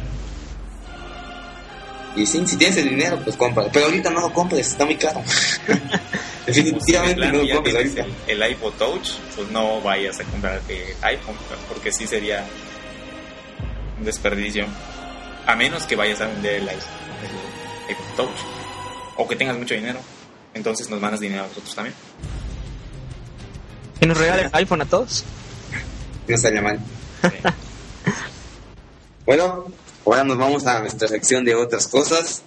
Y sí, si tienes el dinero, pues cómpralo, pero ahorita no lo compres, está muy caro. Definitivamente pues, no lo compres ahorita. El, el iPod Touch, pues no vayas a comprar el iPhone, porque sí sería un desperdicio, a menos que vayas a vender el, el iPod Touch o que tengas mucho dinero, entonces nos mandas dinero a nosotros también. Que nos regalen iPhone a todos. No estaría mal. Sí. Bueno, ahora nos vamos a nuestra sección de otras cosas.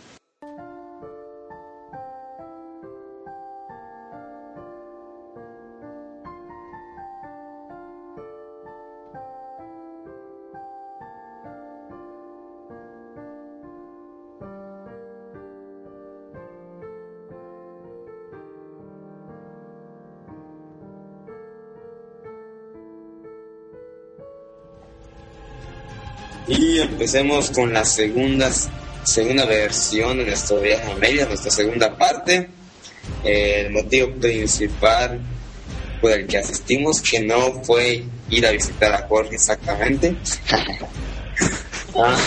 Y empecemos con la segunda, segunda versión de nuestro viaje a Mérida, nuestra segunda parte. Eh, el motivo principal por el que asistimos, que no fue ir a visitar a Jorge exactamente. ah.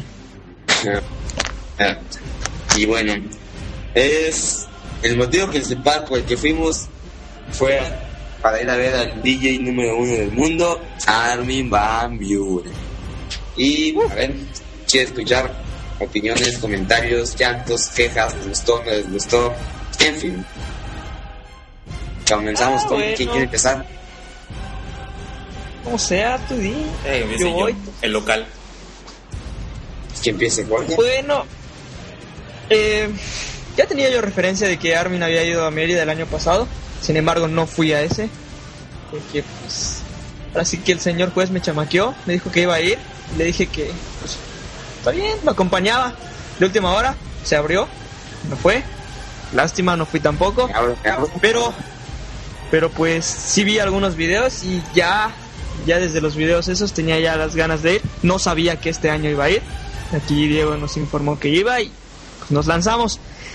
Ah. Y bueno, es el motivo principal por el que fuimos fue para ir a ver al D J número uno del mundo, Armin van Buuren. Y a ver, quiero escuchar opiniones, comentarios, llantos, quejas, les gustó, no les gustó, en fin. Comenzamos ah, con bueno. ¿Quién quiere empezar? Como sea, tú di. Eh, yo yo, voy. El local. Que empiece Jorge. Bueno, eh, ya tenía yo referencia de que Armin había ido a Mérida el año pasado. Sin embargo, no fui a ese, porque pues así que el señor juez me chamaqueó, me dijo que iba a ir. Le dije que, pues, está bien, me acompañaba. De última hora, se abrió, no fue. Lástima, no fui tampoco. Pero, pero pues, sí vi algunos videos y ya, ya desde los videos esos tenía ya las ganas de ir. No sabía que este año iba a ir. Aquí Diego nos informó que iba y pues, nos lanzamos.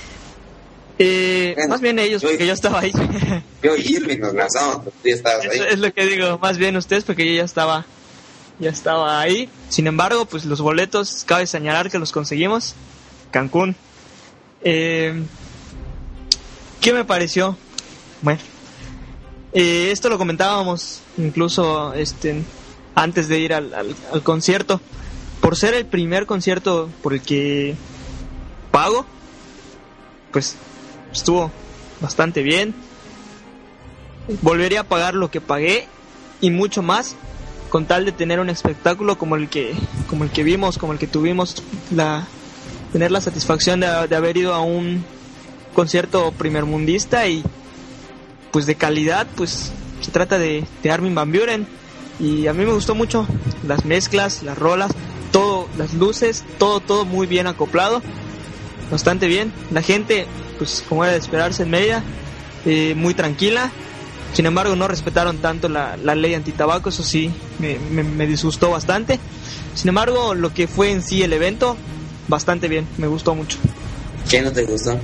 Eh, bueno, más bien ellos, yo, porque yo estaba ahí. Yo y Irving nos lanzamos, pero tú ya estabas ahí. Es, es lo que digo, más bien ustedes, porque yo ya estaba... Ya estaba ahí. Sin embargo, pues los boletos, cabe señalar que los conseguimos. Cancún. Eh, ¿Qué me pareció? Bueno, eh, esto lo comentábamos incluso este, antes de ir al, al, al concierto. Por ser el primer concierto por el que pago, pues estuvo bastante bien. Volvería a pagar lo que pagué y mucho más, con tal de tener un espectáculo como el que como el que vimos, como el que tuvimos, la tener la satisfacción de, de haber ido a un concierto primermundista y pues de calidad. Pues se trata de, de Armin van Buuren y a mí me gustó mucho las mezclas, las rolas, todo, las luces, todo todo muy bien acoplado, bastante bien. La gente, pues como era de esperarse en Mérida, eh, muy tranquila. Sin embargo, no respetaron tanto la, la ley antitabaco, eso sí, me, me, me disgustó bastante. Sin embargo, lo que fue en sí el evento, bastante bien, me gustó mucho. ¿Qué no te gustó?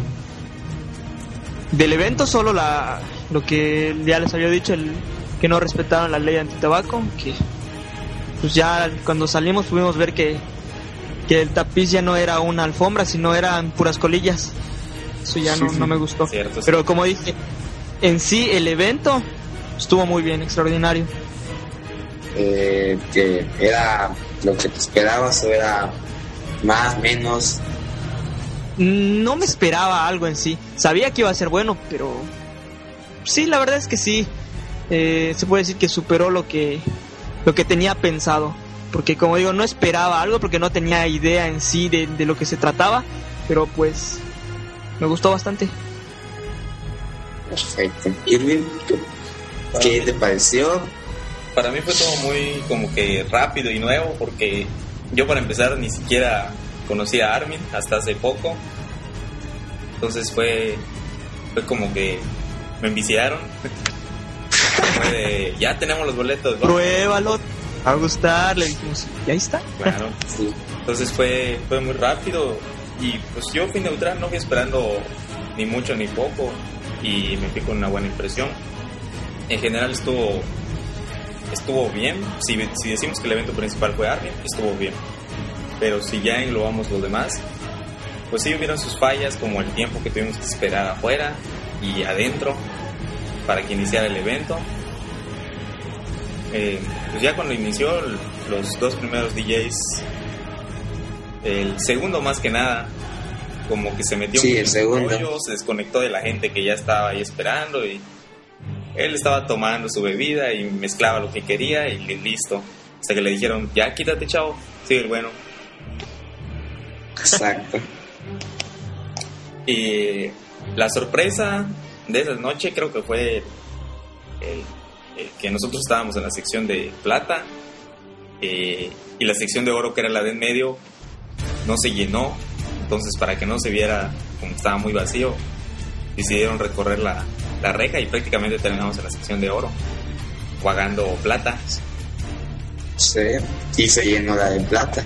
Del evento solo la lo que ya les había dicho, el que no respetaron la ley antitabaco, que pues ya cuando salimos pudimos ver que que el tapiz ya no era una alfombra, sino eran puras colillas. Eso ya no, no me gustó. Cierto, Pero sí. como dije, en sí el evento estuvo muy bien, extraordinario. Eh, que era lo que te esperabas o era más, menos. No me esperaba algo en sí. Sabía que iba a ser bueno, pero sí, la verdad es que sí. Eh, se puede decir que superó lo que lo que tenía pensado. Porque como digo, no esperaba algo porque no tenía idea en sí de, de lo que se trataba. Pero pues me gustó bastante. Perfecto. Irving, ¿qué, qué te pareció? Para mí fue todo muy como que rápido y nuevo, porque yo para empezar ni siquiera conocía a Armin hasta hace poco. Entonces fue fue como que me enviciaron. Fue de, ya tenemos los boletos, vamos. Pruébalo, va a gustar, le dijimos, y ahí está. Claro. Sí. Entonces fue fue muy rápido y pues yo fui neutral, no fui esperando ni mucho ni poco y me fui con una buena impresión. En general estuvo estuvo bien. Si, si decimos que el evento principal fue Armin, estuvo bien. Pero si ya englobamos los demás, pues sí hubieron sus fallas, como el tiempo que tuvimos que esperar afuera y adentro para que iniciara el evento. Eh, pues ya cuando inició el, los dos primeros D Js, el segundo más que nada, como que se metió Sí, mucho el en segundo. rollo, se desconectó de la gente que ya estaba ahí esperando y él estaba tomando su bebida y mezclaba lo que quería y listo. Hasta que le dijeron, ya quítate, chavo, sigue el bueno. Exacto. Y la sorpresa de esa noche creo que fue el, el que nosotros estábamos en la sección de plata, eh, y la sección de oro, que era la de en medio, no se llenó. Entonces, para que no se viera como estaba muy vacío, decidieron recorrer la, la reja y prácticamente terminamos en la sección de oro pagando plata. Sí. Y se llenó la de plata.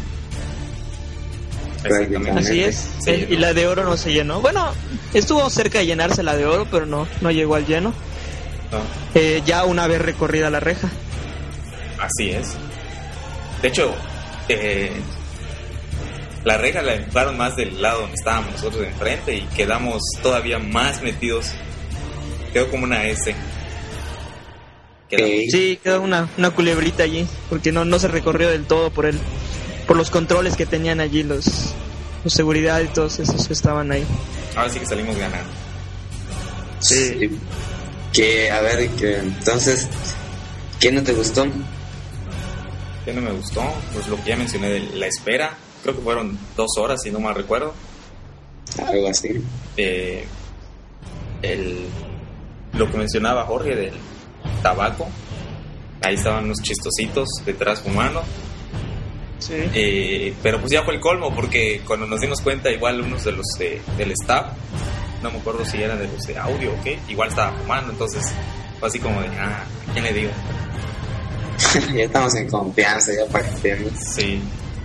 Exactamente. Así es. Se Eh, y llenó. la de oro no se llenó. Bueno, estuvo cerca de llenarse la de oro, pero no, no llegó al lleno. No, Eh, ya una vez recorrida la reja. así es. De hecho, eh, la reja la inflaron más del lado donde estábamos nosotros de enfrente y quedamos todavía más metidos. Quedó como una S. Quedamos- Ok. Sí, quedó una, una culebrita allí, porque no, no se recorrió del todo por el, por los controles que tenían allí los, los seguridad y todos esos que estaban ahí. Ahora sí que salimos ganando. Sí. Que, a ver, que entonces, ¿qué no te gustó? ¿Qué no me gustó? Pues lo que ya mencioné de la espera. Creo que fueron dos horas, si no mal recuerdo. Algo así. Eh, el, lo que mencionaba Jorge del tabaco. Ahí estaban unos chistositos detrás fumando. Sí. Eh, pero pues ya fue el colmo, porque cuando nos dimos cuenta, igual unos de los de, del staff, no me acuerdo si eran de los de audio o qué, igual estaban fumando. Entonces fue así como de, ah, ¿a quién le digo? Ya estamos en confianza, ya pactemos. Sí.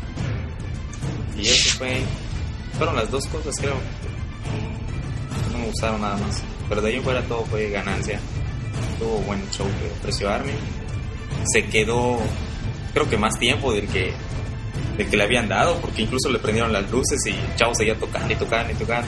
Y eso fue, fueron las dos cosas, creo. No me gustaron nada más. Pero de ahí en fuera todo fue ganancia. Tuvo buen show que ofreció Armin. Se quedó, creo que más tiempo del que del que le habían dado, porque incluso le prendieron las luces y el chavo seguía tocando y tocando y tocando.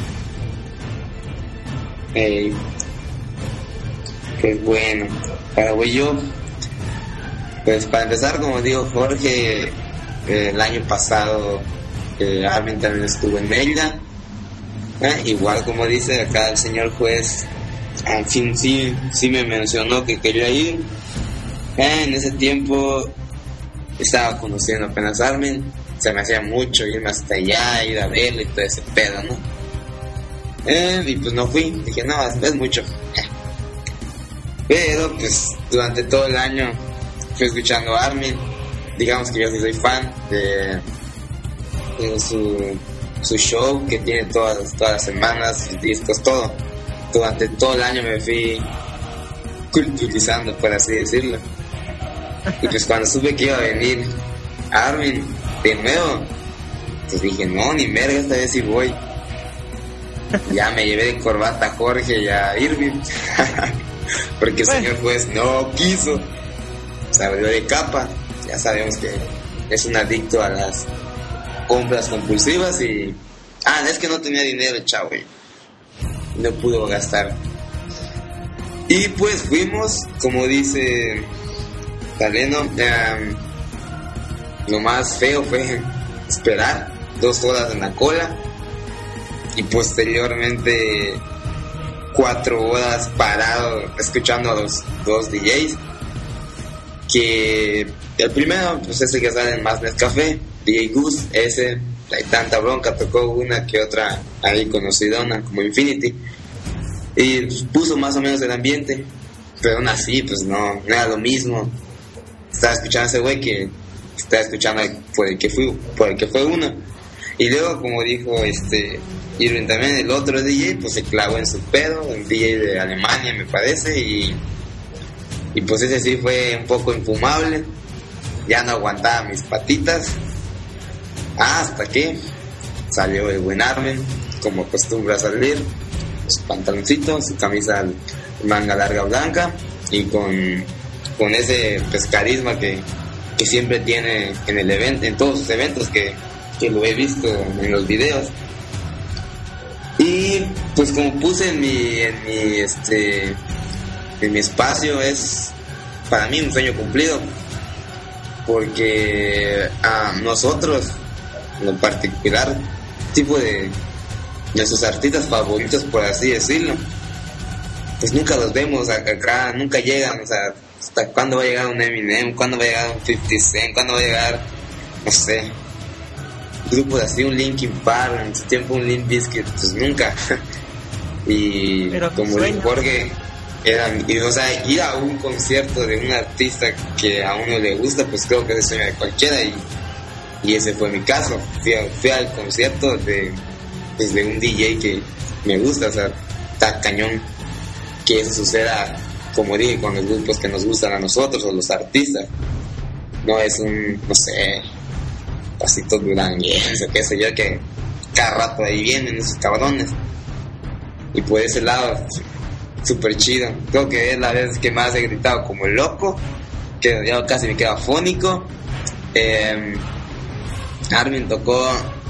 Ey. Qué bueno. Para voy yo. Pues para empezar, como digo Jorge, eh, el año pasado eh, Armin también estuvo en Mérida. Eh, igual como dice acá el señor juez, al fin sí, sí me mencionó que quería ir. Eh, en ese tiempo estaba conociendo apenas a Armin. Se me hacía mucho irme hasta allá, ir a verlo y todo ese pedo, ¿no? Eh, y pues no fui, dije, no, es mucho. Pero pues durante todo el año fui escuchando a Armin. Digamos que yo sí soy fan de, de su, su show que tiene todas, todas las semanas, sus discos, todo. Durante todo el año me fui culturizando, por así decirlo. Y pues cuando supe que iba a venir Armin de nuevo, pues dije, no, ni merga, esta vez sí voy. Ya me llevé de corbata a Jorge y a Irving. Porque el señor juez no quiso. Se abrió de capa. Ya sabemos que es un adicto a las compras compulsivas y... Ah, es que no tenía dinero el chavo, güey. No pudo gastar. Y pues fuimos, como dice Taleno, um, lo más feo fue esperar dos horas en la cola y posteriormente cuatro horas parado escuchando a los dos D Js, que el primero pues es el que sale en Más Nescafé, D J Goose. Ese hay tanta bronca, tocó una que otra ahí conocidona como Infinity y puso más o menos el ambiente, pero aún así pues no, no era lo mismo. Estaba escuchando a ese güey que estaba escuchando por el que fue, por el que fue uno, y luego como dijo este Irving también, el otro D J pues se clavó en su pedo, un D J de Alemania me parece, y y pues ese sí fue un poco infumable, ya no aguantaba mis patitas. Ah, hasta que salió el buen Armin, como acostumbra salir, su pantaloncito, su camisa manga larga blanca y con, con ese pues, carisma que, que siempre tiene en el evento, en todos sus eventos que, que lo he visto en los videos. Y pues como puse en mi, en mi este en mi espacio, es para mí un sueño cumplido, porque a nosotros en lo particular, tipo de de sus artistas favoritos, por así decirlo, pues nunca los vemos acá, nunca llegan. O sea, ¿hasta cuándo va a llegar un Eminem? ¿Cuándo va a llegar un cincuenta Cent? ¿Cuándo va a llegar, no sé, grupos así, un Linkin Park, en su tiempo un Limp Bizkit? Pues nunca. Y pero como dijo Jorge, eran, y, o sea, ir a un concierto de un artista que a uno le gusta, pues creo que es el sueño de cualquiera, y, y ese fue mi caso. Fui, a, fui al concierto de, pues, de un D J que me gusta. O sea, está cañón que eso suceda, como dije, con los grupos que nos gustan a nosotros o los artistas. No es un, no sé, Pasito Duranguense, qué sé yo, que cada rato ahí vienen esos cabrones. Y por ese lado, súper chido. Creo que es la vez que más he gritado como loco, que ya casi me queda afónico. eh, Armin tocó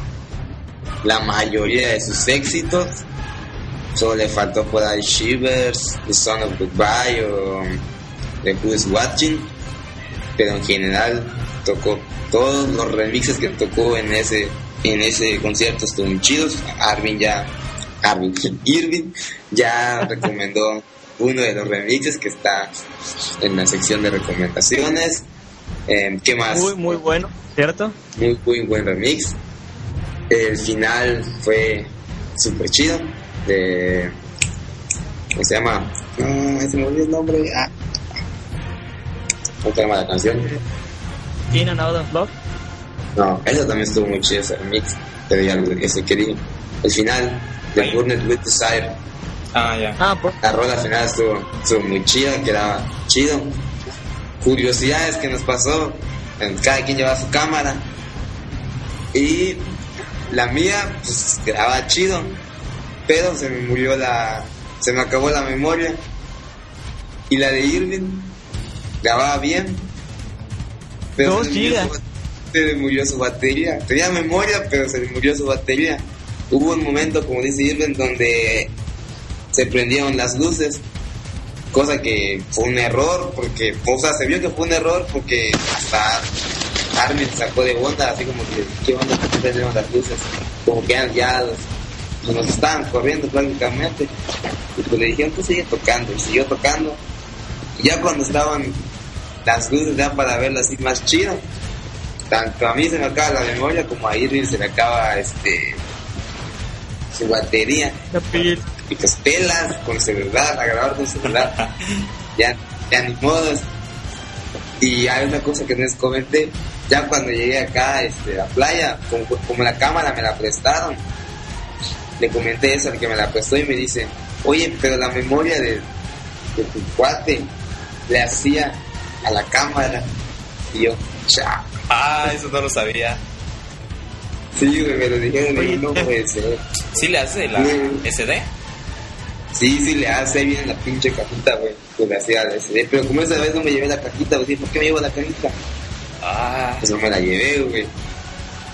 la mayoría de sus éxitos, solo le faltó por ahí Shivers, The Son of Goodbye o The Who's Watching, pero en general tocó todos los remixes que tocó en ese en ese concierto, estuvieron chidos. Armin ya Armin Irving ya recomendó uno de los remixes que está en la sección de recomendaciones. Eh, ¿Qué más? Muy, muy bueno, ¿cierto? Muy, muy buen remix. El final fue súper chido. De... ¿Cómo se llama? Ah, se me olvidó el nombre. Ah. ¿Cómo se llama la canción? In and Out of Love. No, esa también estuvo muy chida, ese remix. Pero ya ese que dije. El final de Burned with Desire. Ah, ya. Ah, por... La rola final estuvo, estuvo muy chida, quedaba chido. Curiosidades que nos pasó, cada quien llevaba su cámara y la mía pues quedaba chido, pero se me murió la, se me acabó la memoria, y la de Irving grababa bien, pero no, se, le murió su, se le murió su batería. Tenía memoria, pero se le murió su batería. Hubo un momento, como dice Irving, donde se prendieron las luces, cosa que fue un error, porque, o sea, se vio que fue un error porque hasta Armin sacó de onda, así como que, ¿qué onda? ¿Por qué prendieron las luces? Como que ya los, pues nos estaban corriendo prácticamente. Y pues le dijeron, pues sigue tocando, y siguió tocando. Y ya cuando estaban las luces ya para verla así más chido, tanto a mí se me acaba la memoria como a Irving se le acaba este su batería. Y pues pelas con celular, a grabar con celular. ya, ya ni modos. Y hay una cosa que les comenté, ya cuando llegué acá este, a la playa, como, como la cámara me la prestaron, le comenté eso al que me la prestó y me dice, oye, pero la memoria de, de tu cuate le hacía a la cámara. Y yo, chao. Ah, eso no lo sabía. Sí, güey, me lo dijeron, y no puede ser. ¿Sí le hace la sí. S D? Sí, sí le hace, ahí viene la pinche cajita, güey, pues le hacía la S D, pero como esa vez no me llevé la cajita, güey, ¿por qué me llevo la cajita? Ah. Pues no me la llevé, güey.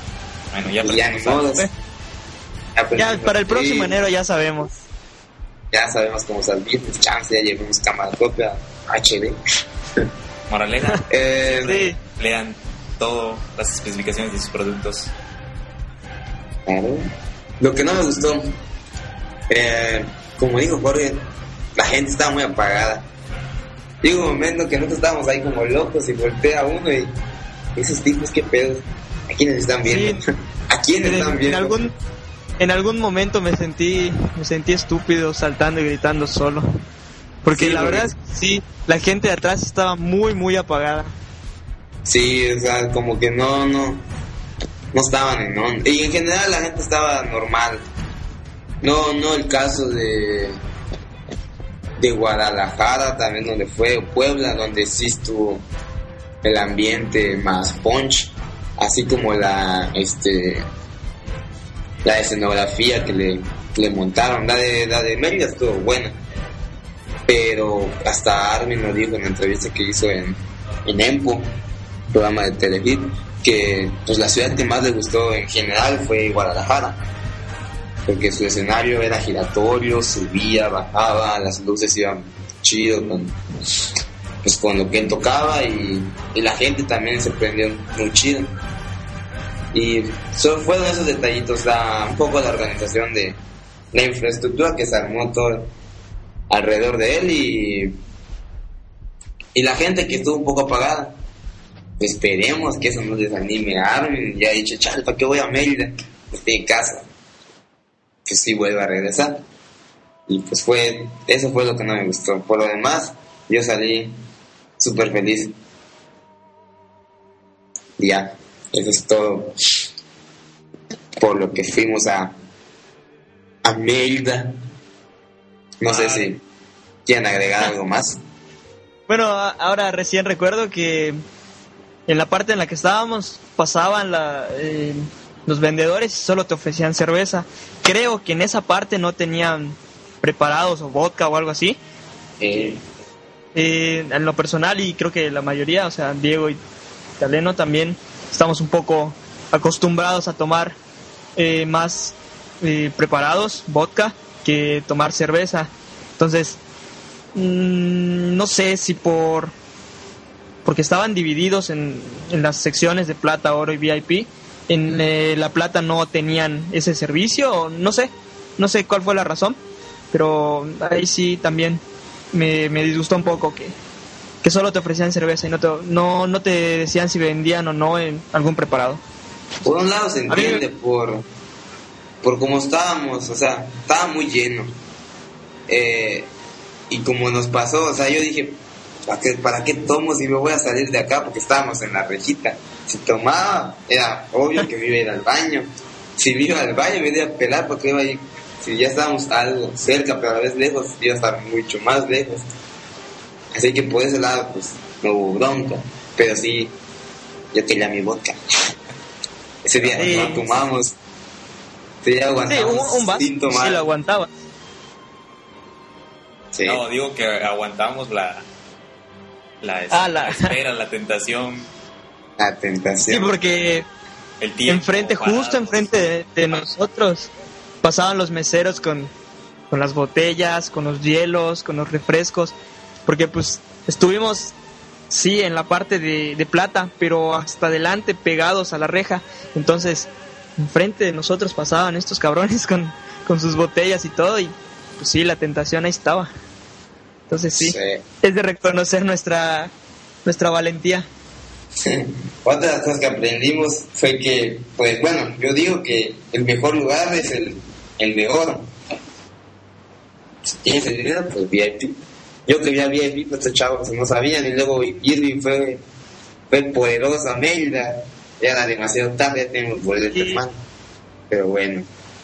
Bueno, ya, y ya ni modo. Ya, ya para el próximo enero ya sabemos. Ya sabemos cómo salir, chance, ya llevamos cámara propia H D. Moraleja, eh, Sí. lean todas las especificaciones de sus productos. Claro. Lo que no me gustó, eh, como dijo Jorge, la gente estaba muy apagada. Llegó un momento que nosotros estábamos ahí como locos y voltea uno y esos tipos, qué pedo. ¿A quiénes están viendo? Sí. ¿A quiénes En, están en viendo? algún en algún momento me sentí me sentí estúpido saltando y gritando solo. Porque Sí, la porque- verdad es que sí, la gente de atrás estaba muy muy apagada. Sí, o sea, como que no, no, no estaban en onda. Y en general la gente estaba normal. No, no el caso de de Guadalajara, también donde fue, o Puebla, donde sí estuvo el ambiente más punch, así como la, este, la escenografía que le, que le montaron. La de, la de Mérida estuvo buena, pero hasta Armin lo dijo en la entrevista que hizo en, en Empo, programa de Telehit, que pues la ciudad que más le gustó en general fue Guadalajara, porque su escenario era giratorio, subía, bajaba, las luces iban chido con, pues, con lo que él tocaba, y, y la gente también se prendió muy chido. Y solo fueron esos detallitos, la, un poco la organización de la infraestructura que se armó todo alrededor de él, y, y la gente que estuvo un poco apagada. Esperemos que eso no desanime a Armin. Ya he dicho, chale, ¿para qué voy a Mérida? Estoy en casa. Que sí vuelva a regresar. Y pues fue, eso fue lo que no me gustó. Por lo demás, yo salí súper feliz. Y ya, eso es todo por lo que fuimos a a Mérida. No sé si quieren agregar algo más. Bueno, a- ahora recién recuerdo que en la parte en la que estábamos pasaban la, eh, los vendedores y solo te ofrecían cerveza. Creo que en esa parte no tenían preparados o vodka o algo así. Eh, Eh, en lo personal, y creo que la mayoría, o sea, Diego y Taleno también estamos un poco acostumbrados a tomar eh, más eh, preparados vodka que tomar cerveza. Entonces, mmm, no sé si por porque estaban divididos en, en las secciones de plata, oro y V I P. En eh, la plata no tenían ese servicio, o no sé, no sé cuál fue la razón, pero ahí sí también me, me disgustó un poco que, que solo te ofrecían cerveza y no te, no, no te decían si vendían o no en algún preparado. por un lado se A mí- entiende por por cómo estábamos, o sea, estaba muy lleno. Eh, y como nos pasó, o sea, yo dije, ¿para qué, ¿para qué tomo si me voy a salir de acá? Porque estábamos en la rejita. Si tomaba, era obvio que me iba a ir al baño. Si me iba al baño, me iba a pelar porque iba a ir. Si ya estábamos algo cerca, pero a la vez lejos, iba a estar mucho más lejos. Así que por ese lado, pues, no hubo bronca. Pero sí, yo quería mi vodka. Ese día Sí. no tomamos. Ese día Sí, aguantamos un, un vaso sin tomar. sí lo aguantaba. Sí. No, digo que aguantamos la la, es- Ah, la- la espera, la tentación, La Sí, tentación. porque el tiempo. enfrente, parados. justo enfrente de, de nosotros, pasaban los meseros con, con las botellas, con los hielos, con los refrescos, porque pues estuvimos, sí, en la parte de, de plata, pero hasta adelante pegados a la reja. Entonces, enfrente de nosotros pasaban estos cabrones con, con sus botellas y todo, y pues sí, la tentación ahí estaba. Entonces sí, Sí. es de reconocer nuestra, nuestra valentía. Otra de las cosas que aprendimos fue que, pues bueno, yo digo que el mejor lugar es el, el de oro. Si tienes el dinero, pues V I P. Yo quería V I P, pues estos chavos no sabían, y luego Irving fue, fue poderoso a Mérida. Ya era demasiado tarde, ya tenemos boletos Sí. de mano. Pero bueno.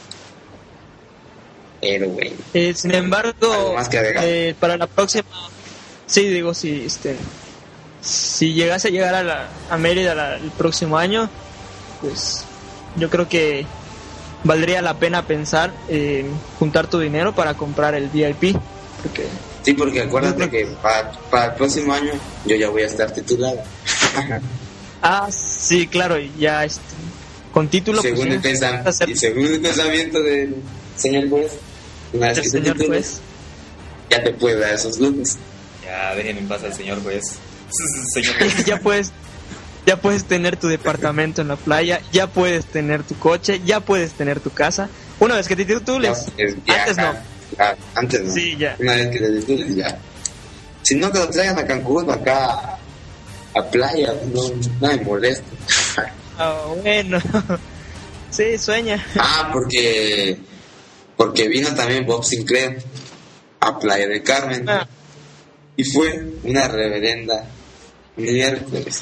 Pero bueno. Eh, sin embargo, ¿Algo más que agregar? eh, para la próxima, sí, digo, si, este, si llegase a llegar a, la, a Mérida la- el próximo año, pues yo creo que valdría la pena pensar en juntar tu dinero para comprar el V I P, porque Sí, porque acuérdate que para, para el próximo año yo ya voy a estar titulado. ah, sí, claro, y ya este, con título. Según, pues, el, pensam- hacer... y según el pensamiento del señor juez, una vez el que te señor titules, juez. ya te puedes dar esos lujos. Ya, dejen en paz al señor juez. Señor juez. ya puedes ya puedes tener tu departamento en la playa, ya puedes tener tu coche, ya puedes tener tu casa. Una vez que te titules. No, es- ya, Antes no. ya, antes no. Sí, ya. Una vez que te titules, ya. Si no, que lo traigan a Cancún, acá a, a playa, no, no me molesta. Ah, bueno. Sí, sueña. Ah, porque porque vino también Bob Sinclair a Playa del Carmen. Ah. Y fue una reverenda miércoles.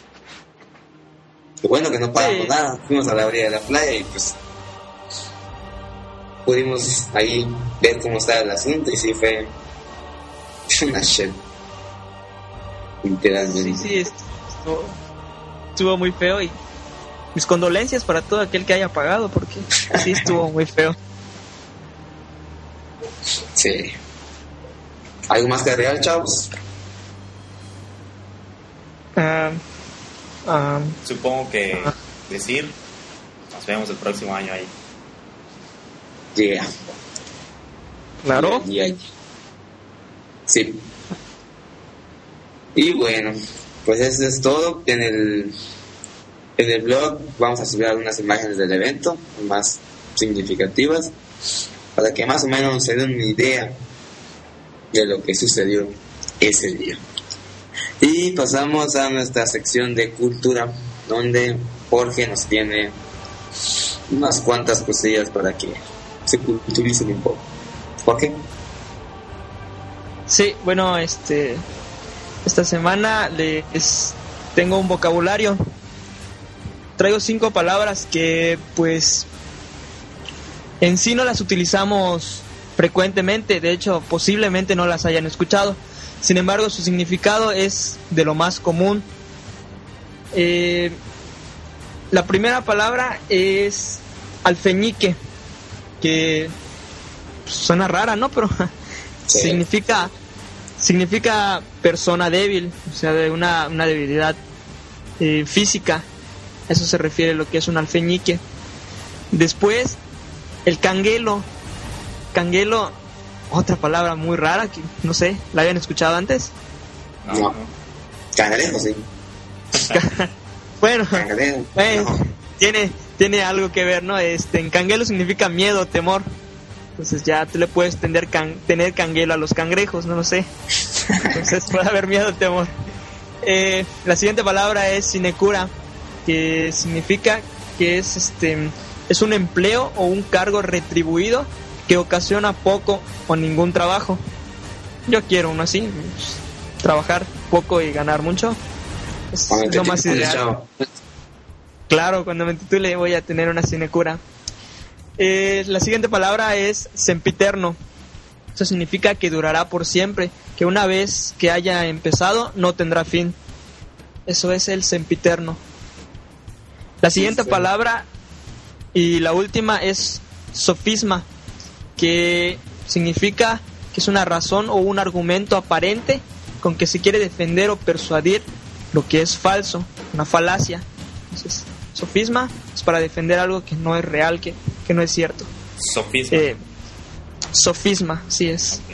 Qué bueno que no pagamos Sí. nada. Fuimos a la orilla de la playa y pues pudimos ahí ver cómo estaba el asunto y sí fue una shit. Literalmente. Sí, sí, estuvo, estuvo muy feo y mis condolencias para todo aquel que haya pagado porque sí estuvo muy feo. Sí. ¿Algo más que agregar, chavos? Ah, ah, Supongo que decir, nos vemos el próximo año ahí. Yeah. claro. Yeah, yeah. Sí. Y bueno, pues eso es todo. En el, en el blog vamos a subir algunas imágenes del evento más significativas para que más o menos se den una idea de lo que sucedió ese día. Y pasamos a nuestra sección de cultura, donde Jorge nos tiene unas cuantas cosillas para que se culturicen un poco. Jorge. Sí, bueno, este esta semana les tengo un vocabulario. Traigo cinco palabras que pues en sí no las utilizamos frecuentemente, de hecho posiblemente no las hayan escuchado. Sin embargo, su significado es de lo más común. Eh, la primera palabra es alfeñique, que suena rara, ¿no? Pero Sí. significa significa persona débil, o sea, de una, una debilidad eh, física. A eso se refiere lo que es un alfeñique. Después, el canguelo. Canguelo, otra palabra muy rara que no sé, ¿la habían escuchado antes? No, No. no. Cangrejo, sí. Bueno, Cangrejo. pues, No. tiene tiene algo que ver, ¿no? Este, en canguelo significa miedo, temor. Entonces ya tú le puedes tener can, tener canguelo a los cangrejos, no lo sé. Entonces puede haber miedo, temor. Eh, la siguiente palabra es sinecura, que significa que es este es un empleo o un cargo retribuido que ocasiona poco o ningún trabajo. Yo quiero uno así, pues, trabajar poco y ganar mucho. Es Cuando te lo más titules, ideal. chavo. Claro, cuando me titule voy a tener una sinecura. Eh, la siguiente palabra es sempiterno. Eso significa que durará por siempre, que una vez que haya empezado no tendrá fin. Eso es el sempiterno. La siguiente Sí. palabra y la última es sofisma, que significa que es una razón o un argumento aparente con que se quiere defender o persuadir lo que es falso, una falacia. Entonces, sofisma es para defender algo que no es real, que, que no es cierto. Sofisma. Eh, sofisma, sí es. Ok.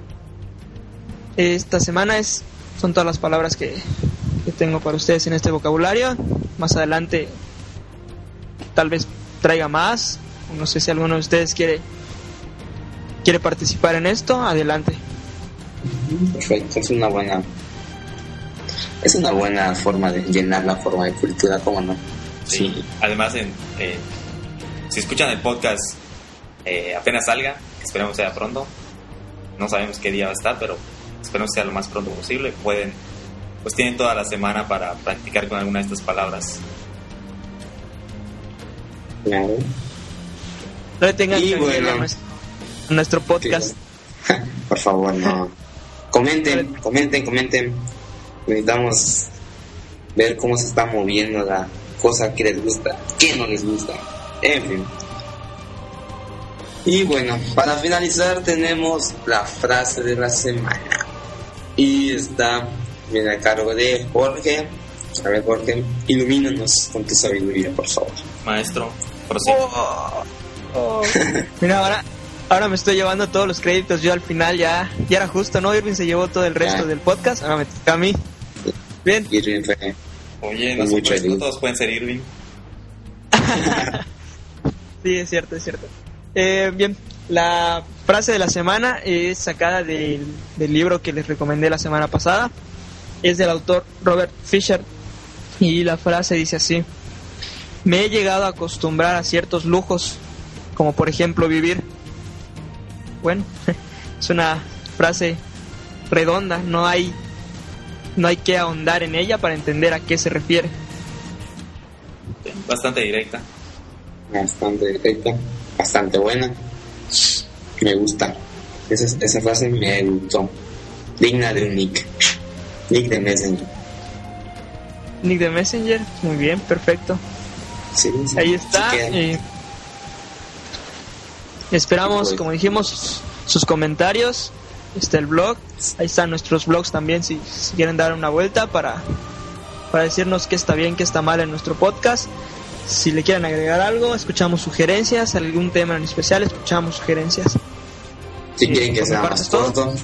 Esta semana es son todas las palabras que, que tengo para ustedes en este vocabulario. Más adelante tal vez traiga más. No sé si alguno de ustedes quiere quiere participar en esto. Adelante. Perfecto, es una buena es una buena forma de llenar la forma de cultura, ¿cómo no? Sí. Además, en, eh, si escuchan el podcast eh, apenas salga, esperemos sea pronto. No sabemos qué día va a estar, pero esperemos sea lo más pronto posible. Pueden, pues tienen toda la semana para practicar con alguna de estas palabras. Claro. No le tengan Y canguelo bueno. a nuestro, a nuestro podcast. Por favor, no. Comenten, comenten, comenten. Necesitamos ver cómo se está moviendo la cosa que les gusta, que no les gusta. En fin. Y bueno, para finalizar tenemos la frase de la semana. Y está viene a cargo de Jorge. A ver, Jorge, ilumínanos con tu sabiduría, por favor. maestro, prosigue. Oh, oh. Mira, ahora, ahora me estoy llevando todos los créditos. Yo al final ya, ya era justo, ¿no? Irving se llevó todo el resto Ya. del podcast. Ahora me toca a mí. Bien. Irving fue Oye, no, Mucho sé, no Irving. todos pueden ser Irving. Sí, es cierto, es cierto. Eh, bien, la frase de la semana es sacada del, del libro que les recomendé la semana pasada. Es del autor Robert Fisher y la frase dice así: me he llegado a acostumbrar a ciertos lujos, como por ejemplo vivir. Bueno, es una frase redonda, no hay, no hay que ahondar en ella para entender a qué se refiere. Bastante directa. bastante directa, bastante buena. Me gusta. Esa, esa frase me gustó. Digna de un nick. Nick de Messenger. Nick de Messenger, muy bien, perfecto. Sí, sí. Ahí está. Sí que- eh, esperamos, Pues- como dijimos, sus, sus comentarios. Está el blog. Ahí están nuestros blogs también, si, si quieren dar una vuelta para, para decirnos qué está bien, qué está mal en nuestro podcast. Si le quieren agregar algo, escuchamos sugerencias. Algún tema en especial, escuchamos sugerencias. Si eh, quieren que por mi sea parte más es todo. corto,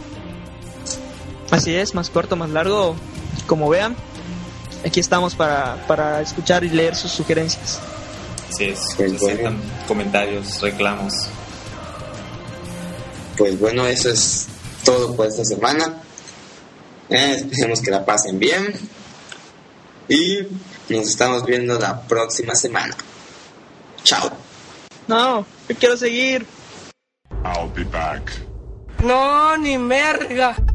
Así es, más corto, más largo, como vean. Aquí estamos para, para escuchar y leer sus sugerencias. Así es, Pues se bueno. aceptan comentarios, reclamos. pues bueno, eso es todo por esta semana. Eh, esperemos que la pasen bien. Y nos estamos viendo la próxima semana. Chao. No, yo quiero seguir. I'll be back. No, ni merga.